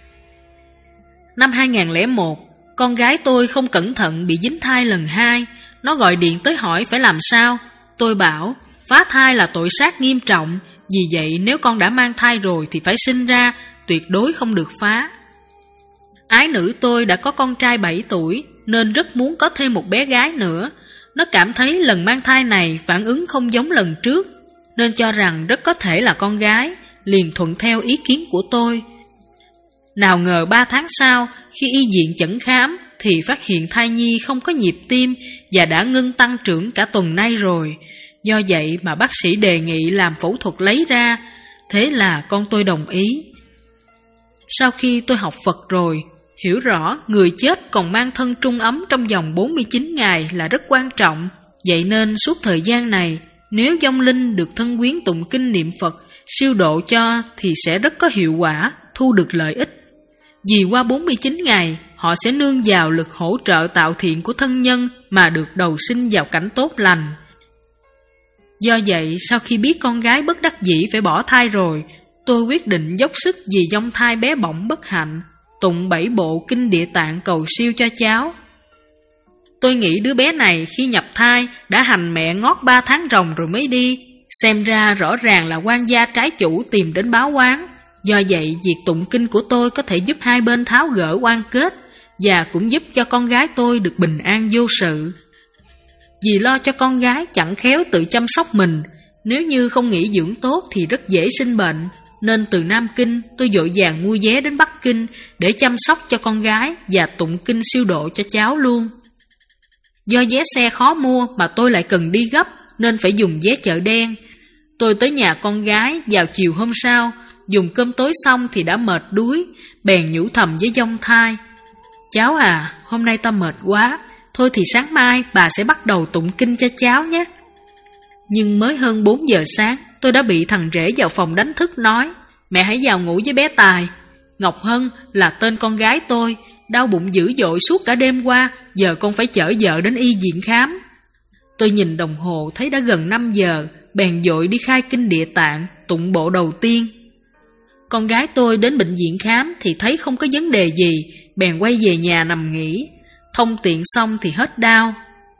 Năm hai không không một, con gái tôi không cẩn thận bị dính thai lần hai. Nó gọi điện tới hỏi phải làm sao. Tôi bảo, phá thai là tội sát nghiêm trọng, vì vậy nếu con đã mang thai rồi thì phải sinh ra, tuyệt đối không được phá. Ái nữ tôi đã có con trai bảy tuổi, nên rất muốn có thêm một bé gái nữa. Nó cảm thấy lần mang thai này phản ứng không giống lần trước, nên cho rằng rất có thể là con gái, liền thuận theo ý kiến của tôi. Nào ngờ ba tháng sau, khi y viện chẩn khám, thì phát hiện thai nhi không có nhịp tim và đã ngưng tăng trưởng cả tuần nay rồi. Do vậy mà bác sĩ đề nghị làm phẫu thuật lấy ra, thế là con tôi đồng ý. Sau khi tôi học Phật rồi, hiểu rõ người chết còn mang thân trung ấm trong vòng bốn mươi chín ngày là rất quan trọng. Vậy nên suốt thời gian này, nếu vong linh được thân quyến tụng kinh niệm Phật, siêu độ cho thì sẽ rất có hiệu quả, thu được lợi ích. Vì qua bốn mươi chín ngày, họ sẽ nương vào lực hỗ trợ tạo thiện của thân nhân mà được đầu sinh vào cảnh tốt lành. Do vậy, sau khi biết con gái bất đắc dĩ phải bỏ thai rồi, tôi quyết định dốc sức vì vong thai bé bỏng bất hạnh, tụng bảy bộ kinh Địa Tạng cầu siêu cho cháu. Tôi nghĩ đứa bé này khi nhập thai đã hành mẹ ngót ba tháng ròng rồi mới đi, xem ra rõ ràng là quan gia trái chủ tìm đến báo oán. Do vậy, việc tụng kinh của tôi có thể giúp hai bên tháo gỡ oan kết, và cũng giúp cho con gái tôi được bình an vô sự. Vì lo cho con gái chẳng khéo tự chăm sóc mình, nếu như không nghỉ dưỡng tốt thì rất dễ sinh bệnh, nên từ Nam Kinh tôi vội vàng mua vé đến Bắc Kinh để chăm sóc cho con gái và tụng kinh siêu độ cho cháu luôn. Do vé xe khó mua mà tôi lại cần đi gấp nên phải dùng vé chợ đen. Tôi tới nhà con gái vào chiều hôm sau, dùng cơm tối xong thì đã mệt đuối, bèn nhủ thầm với vong thai: cháu à, hôm nay ta mệt quá, thôi thì sáng mai bà sẽ bắt đầu tụng kinh cho cháu nhé. Nhưng mới hơn bốn giờ sáng, tôi đã bị thằng rể vào phòng đánh thức nói: mẹ hãy vào ngủ với bé Tài. Ngọc Hân là tên con gái tôi, đau bụng dữ dội suốt cả đêm qua, giờ con phải chở vợ đến y viện khám. Tôi nhìn đồng hồ thấy đã gần năm giờ, bèn vội đi khai kinh Địa Tạng, tụng bộ đầu tiên. Con gái tôi đến bệnh viện khám thì thấy không có vấn đề gì, bèn quay về nhà nằm nghỉ. Thông tiện xong thì hết đau.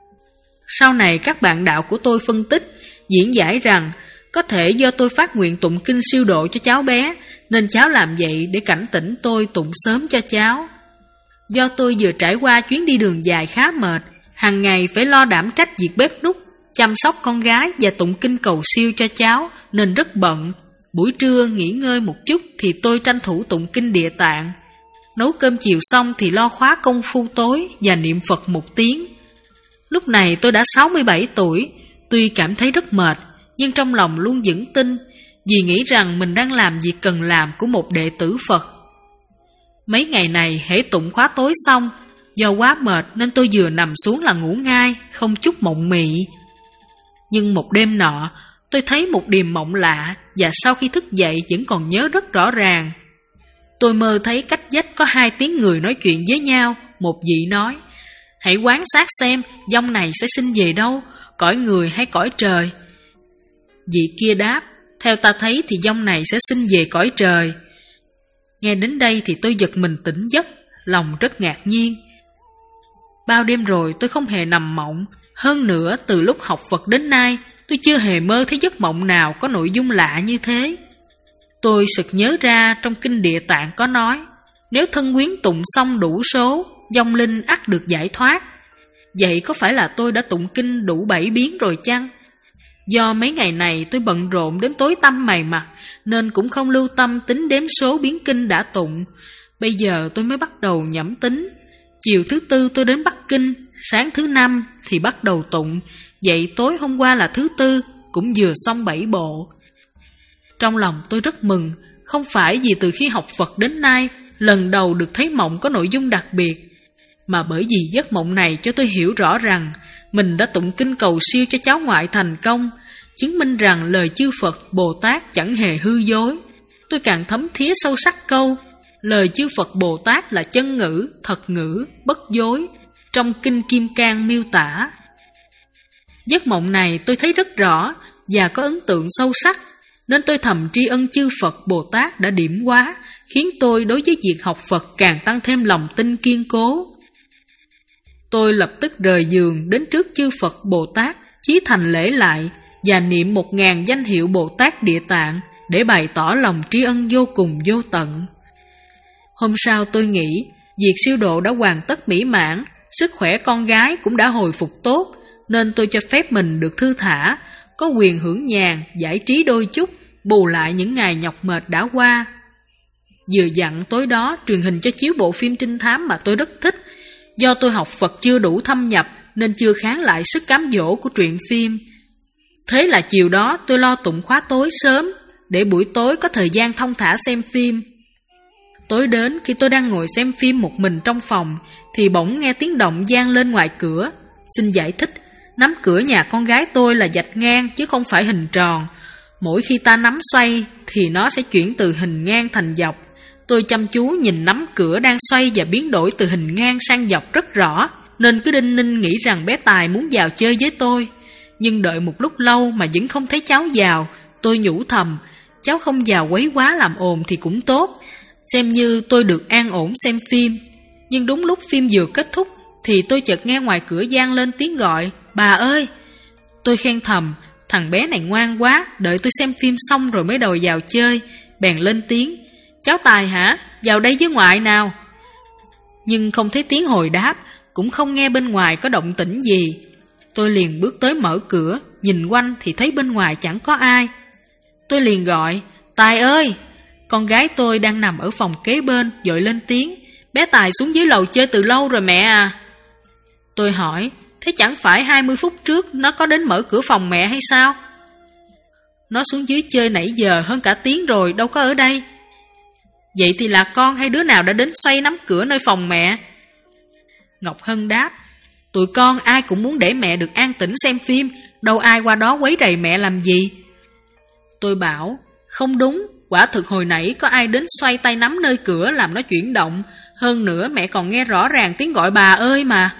Sau này các bạn đạo của tôi phân tích, diễn giải rằng có thể do tôi phát nguyện tụng kinh siêu độ cho cháu bé, nên cháu làm vậy để cảnh tỉnh tôi tụng sớm cho cháu. Do tôi vừa trải qua chuyến đi đường dài khá mệt, hàng ngày phải lo đảm trách việc bếp núc, chăm sóc con gái và tụng kinh cầu siêu cho cháu nên rất bận. Buổi trưa nghỉ ngơi một chút thì tôi tranh thủ tụng kinh Địa Tạng. Nấu cơm chiều xong thì lo khóa công phu tối và niệm Phật một tiếng. Lúc này tôi đã sáu mươi bảy tuổi, tuy cảm thấy rất mệt, nhưng trong lòng luôn vững tin, vì nghĩ rằng mình đang làm việc cần làm của một đệ tử Phật. Mấy ngày này hễ tụng khóa tối xong, do quá mệt nên tôi vừa nằm xuống là ngủ ngay, không chút mộng mị. Nhưng một đêm nọ, tôi thấy một điềm mộng lạ, và sau khi thức dậy vẫn còn nhớ rất rõ ràng. Tôi mơ thấy cách vách có hai tiếng người nói chuyện với nhau. Một vị nói: hãy quan sát xem vong này sẽ sinh về đâu, cõi người hay cõi trời. Vị kia đáp: theo ta thấy thì vong này sẽ sinh về cõi trời. Nghe đến đây thì tôi giật mình tỉnh giấc, lòng rất ngạc nhiên. Bao đêm rồi tôi không hề nằm mộng, hơn nữa từ lúc học Phật đến nay tôi chưa hề mơ thấy giấc mộng nào có nội dung lạ như thế. Tôi sực nhớ ra trong kinh Địa Tạng có nói, nếu thân quyến tụng xong đủ số, vong linh ắt được giải thoát. Vậy có phải là tôi đã tụng kinh đủ bảy biến rồi chăng? Do mấy ngày này tôi bận rộn đến tối tăm mày mặt, nên cũng không lưu tâm tính đếm số biến kinh đã tụng. Bây giờ tôi mới bắt đầu nhẩm tính. Chiều thứ tư tôi đến Bắc Kinh, sáng thứ năm thì bắt đầu tụng. Vậy tối hôm qua là thứ tư, cũng vừa xong bảy bộ. Trong lòng tôi rất mừng, không phải vì từ khi học Phật đến nay, lần đầu được thấy mộng có nội dung đặc biệt, mà bởi vì giấc mộng này cho tôi hiểu rõ rằng mình đã tụng kinh cầu siêu cho cháu ngoại thành công, chứng minh rằng lời chư Phật, Bồ Tát chẳng hề hư dối. Tôi càng thấm thía sâu sắc câu, lời chư Phật Bồ Tát là chân ngữ, thật ngữ, bất dối, trong kinh Kim Cang miêu tả. Giấc mộng này tôi thấy rất rõ và có ấn tượng sâu sắc, nên tôi thầm tri ân chư Phật Bồ Tát đã điểm hóa, khiến tôi đối với việc học Phật càng tăng thêm lòng tin kiên cố. Tôi lập tức rời giường đến trước chư Phật Bồ Tát, chí thành lễ lại và niệm một ngàn danh hiệu Bồ Tát Địa Tạng để bày tỏ lòng tri ân vô cùng vô tận. Hôm sau tôi nghĩ, việc siêu độ đã hoàn tất mỹ mãn, sức khỏe con gái cũng đã hồi phục tốt, nên tôi cho phép mình được thư thả, có quyền hưởng nhàn, giải trí đôi chút, bù lại những ngày nhọc mệt đã qua. Vừa dặn tối đó truyền hình cho chiếu bộ phim trinh thám mà tôi rất thích. Do tôi học Phật chưa đủ thâm nhập nên chưa kháng lại sức cám dỗ của truyện phim. Thế là chiều đó tôi lo tụng khóa tối sớm, để buổi tối có thời gian thong thả xem phim. Tối đến khi tôi đang ngồi xem phim một mình trong phòng, thì bỗng nghe tiếng động vang lên ngoài cửa. Xin giải thích, nắm cửa nhà con gái tôi là vạch ngang chứ không phải hình tròn. Mỗi khi ta nắm xoay thì nó sẽ chuyển từ hình ngang thành dọc. Tôi chăm chú nhìn nắm cửa đang xoay và biến đổi từ hình ngang sang dọc rất rõ, nên cứ đinh ninh nghĩ rằng bé Tài muốn vào chơi với tôi. Nhưng đợi một lúc lâu mà vẫn không thấy cháu vào. Tôi nhủ thầm, cháu không vào quấy quá làm ồn thì cũng tốt, xem như tôi được an ổn xem phim. Nhưng đúng lúc phim vừa kết thúc thì tôi chợt nghe ngoài cửa vang lên tiếng gọi, bà ơi. Tôi khen thầm, thằng bé này ngoan quá, đợi tôi xem phim xong rồi mới đòi vào chơi. Bèn lên tiếng, cháu Tài hả, vào đây với ngoại nào. Nhưng không thấy tiếng hồi đáp, cũng không nghe bên ngoài có động tĩnh gì. Tôi liền bước tới mở cửa, nhìn quanh thì thấy bên ngoài chẳng có ai. Tôi liền gọi, Tài ơi. Con gái tôi đang nằm ở phòng kế bên vội lên tiếng, bé Tài xuống dưới lầu chơi từ lâu rồi mẹ à. Tôi hỏi, thế chẳng phải hai mươi phút trước nó có đến mở cửa phòng mẹ hay sao? Nó xuống dưới chơi nãy giờ hơn cả tiếng rồi, đâu có ở đây. Vậy thì là con hay đứa nào đã đến xoay nắm cửa nơi phòng mẹ? Ngọc Hân đáp, tụi con ai cũng muốn để mẹ được an tĩnh xem phim, đâu ai qua đó quấy rầy mẹ làm gì. Tôi bảo, không đúng, quả thực hồi nãy có ai đến xoay tay nắm nơi cửa làm nó chuyển động, hơn nữa mẹ còn nghe rõ ràng tiếng gọi bà ơi mà.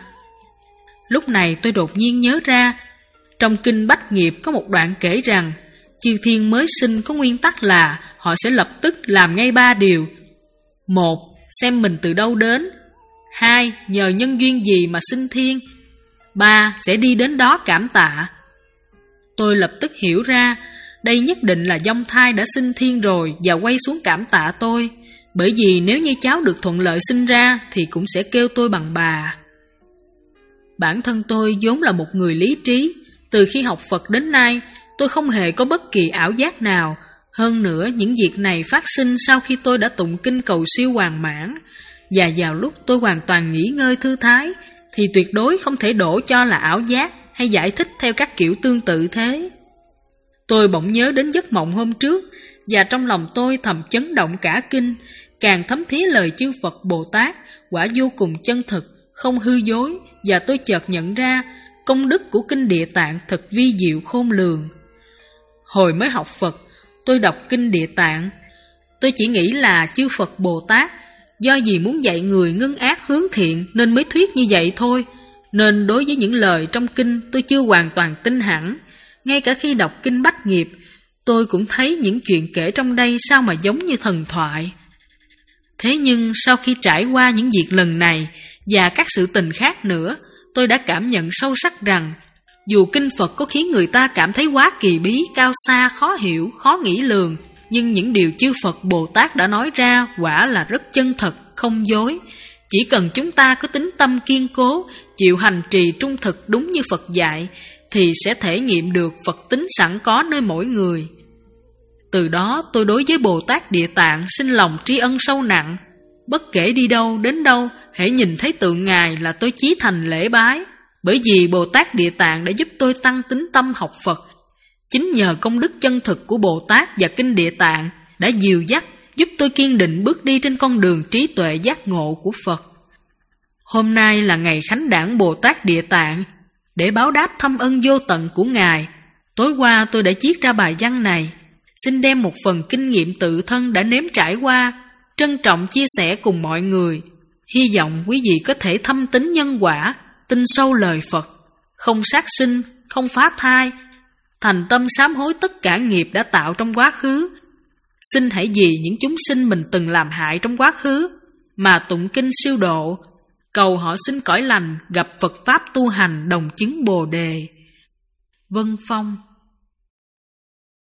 Lúc này tôi đột nhiên nhớ ra, trong kinh Bách Nghiệp có một đoạn kể rằng, chư thiên mới sinh có nguyên tắc là họ sẽ lập tức làm ngay ba điều. Một, xem mình từ đâu đến. Hai, nhờ nhân duyên gì mà sinh thiên. Ba, sẽ đi đến đó cảm tạ. Tôi lập tức hiểu ra, đây nhất định là dông thai đã sinh thiên rồi và quay xuống cảm tạ tôi. Bởi vì nếu như cháu được thuận lợi sinh ra thì cũng sẽ kêu tôi bằng bà. Bản thân tôi vốn là một người lý trí. Từ khi học Phật đến nay, tôi không hề có bất kỳ ảo giác nào. Hơn nữa, những việc này phát sinh sau khi tôi đã tụng kinh cầu siêu hoàn mãn. Và vào lúc tôi hoàn toàn nghỉ ngơi thư thái, thì tuyệt đối không thể đổ cho là ảo giác hay giải thích theo các kiểu tương tự thế. Tôi bỗng nhớ đến giấc mộng hôm trước, và trong lòng tôi thầm chấn động cả kinh, càng thấm thía lời chư Phật Bồ Tát, quả vô cùng chân thực, không hư dối, và tôi chợt nhận ra công đức của kinh Địa Tạng thật vi diệu khôn lường. Hồi mới học Phật, tôi đọc kinh Địa Tạng, tôi chỉ nghĩ là chư Phật Bồ Tát do vì muốn dạy người ngưng ác hướng thiện nên mới thuyết như vậy thôi, nên đối với những lời trong kinh tôi chưa hoàn toàn tin hẳn. Ngay cả khi đọc kinh Bách Nghiệp, tôi cũng thấy những chuyện kể trong đây sao mà giống như thần thoại. Thế nhưng sau khi trải qua những việc lần này và các sự tình khác nữa, tôi đã cảm nhận sâu sắc rằng dù kinh Phật có khiến người ta cảm thấy quá kỳ bí, cao xa, khó hiểu, khó nghĩ lường, nhưng những điều chư Phật Bồ Tát đã nói ra quả là rất chân thật, không dối. Chỉ cần chúng ta có tính tâm kiên cố, chịu hành trì trung thực đúng như Phật dạy, thì sẽ thể nghiệm được Phật tính sẵn có nơi mỗi người. Từ đó tôi đối với Bồ Tát Địa Tạng sinh lòng tri ân sâu nặng. Bất kể đi đâu đến đâu, hễ nhìn thấy tượng Ngài là tôi chí thành lễ bái. Bởi vì Bồ Tát Địa Tạng đã giúp tôi tăng tính tâm học Phật. Chính nhờ công đức chân thực của Bồ Tát và kinh Địa Tạng đã dìu dắt, giúp tôi kiên định bước đi trên con đường trí tuệ giác ngộ của Phật. Hôm nay là ngày khánh đản Bồ Tát Địa Tạng. Để báo đáp thâm ân vô tận của Ngài, tối qua tôi đã viết ra bài văn này, xin đem một phần kinh nghiệm tự thân đã nếm trải qua, trân trọng chia sẻ cùng mọi người. Hy vọng quý vị có thể thâm tín nhân quả, tin sâu lời Phật, không sát sinh, không phá thai, thành tâm sám hối tất cả nghiệp đã tạo trong quá khứ. Xin hãy vì những chúng sinh mình từng làm hại trong quá khứ mà tụng kinh siêu độ, cầu họ xin cõi lành gặp Phật Pháp tu hành đồng chứng Bồ Đề. Vân Phong.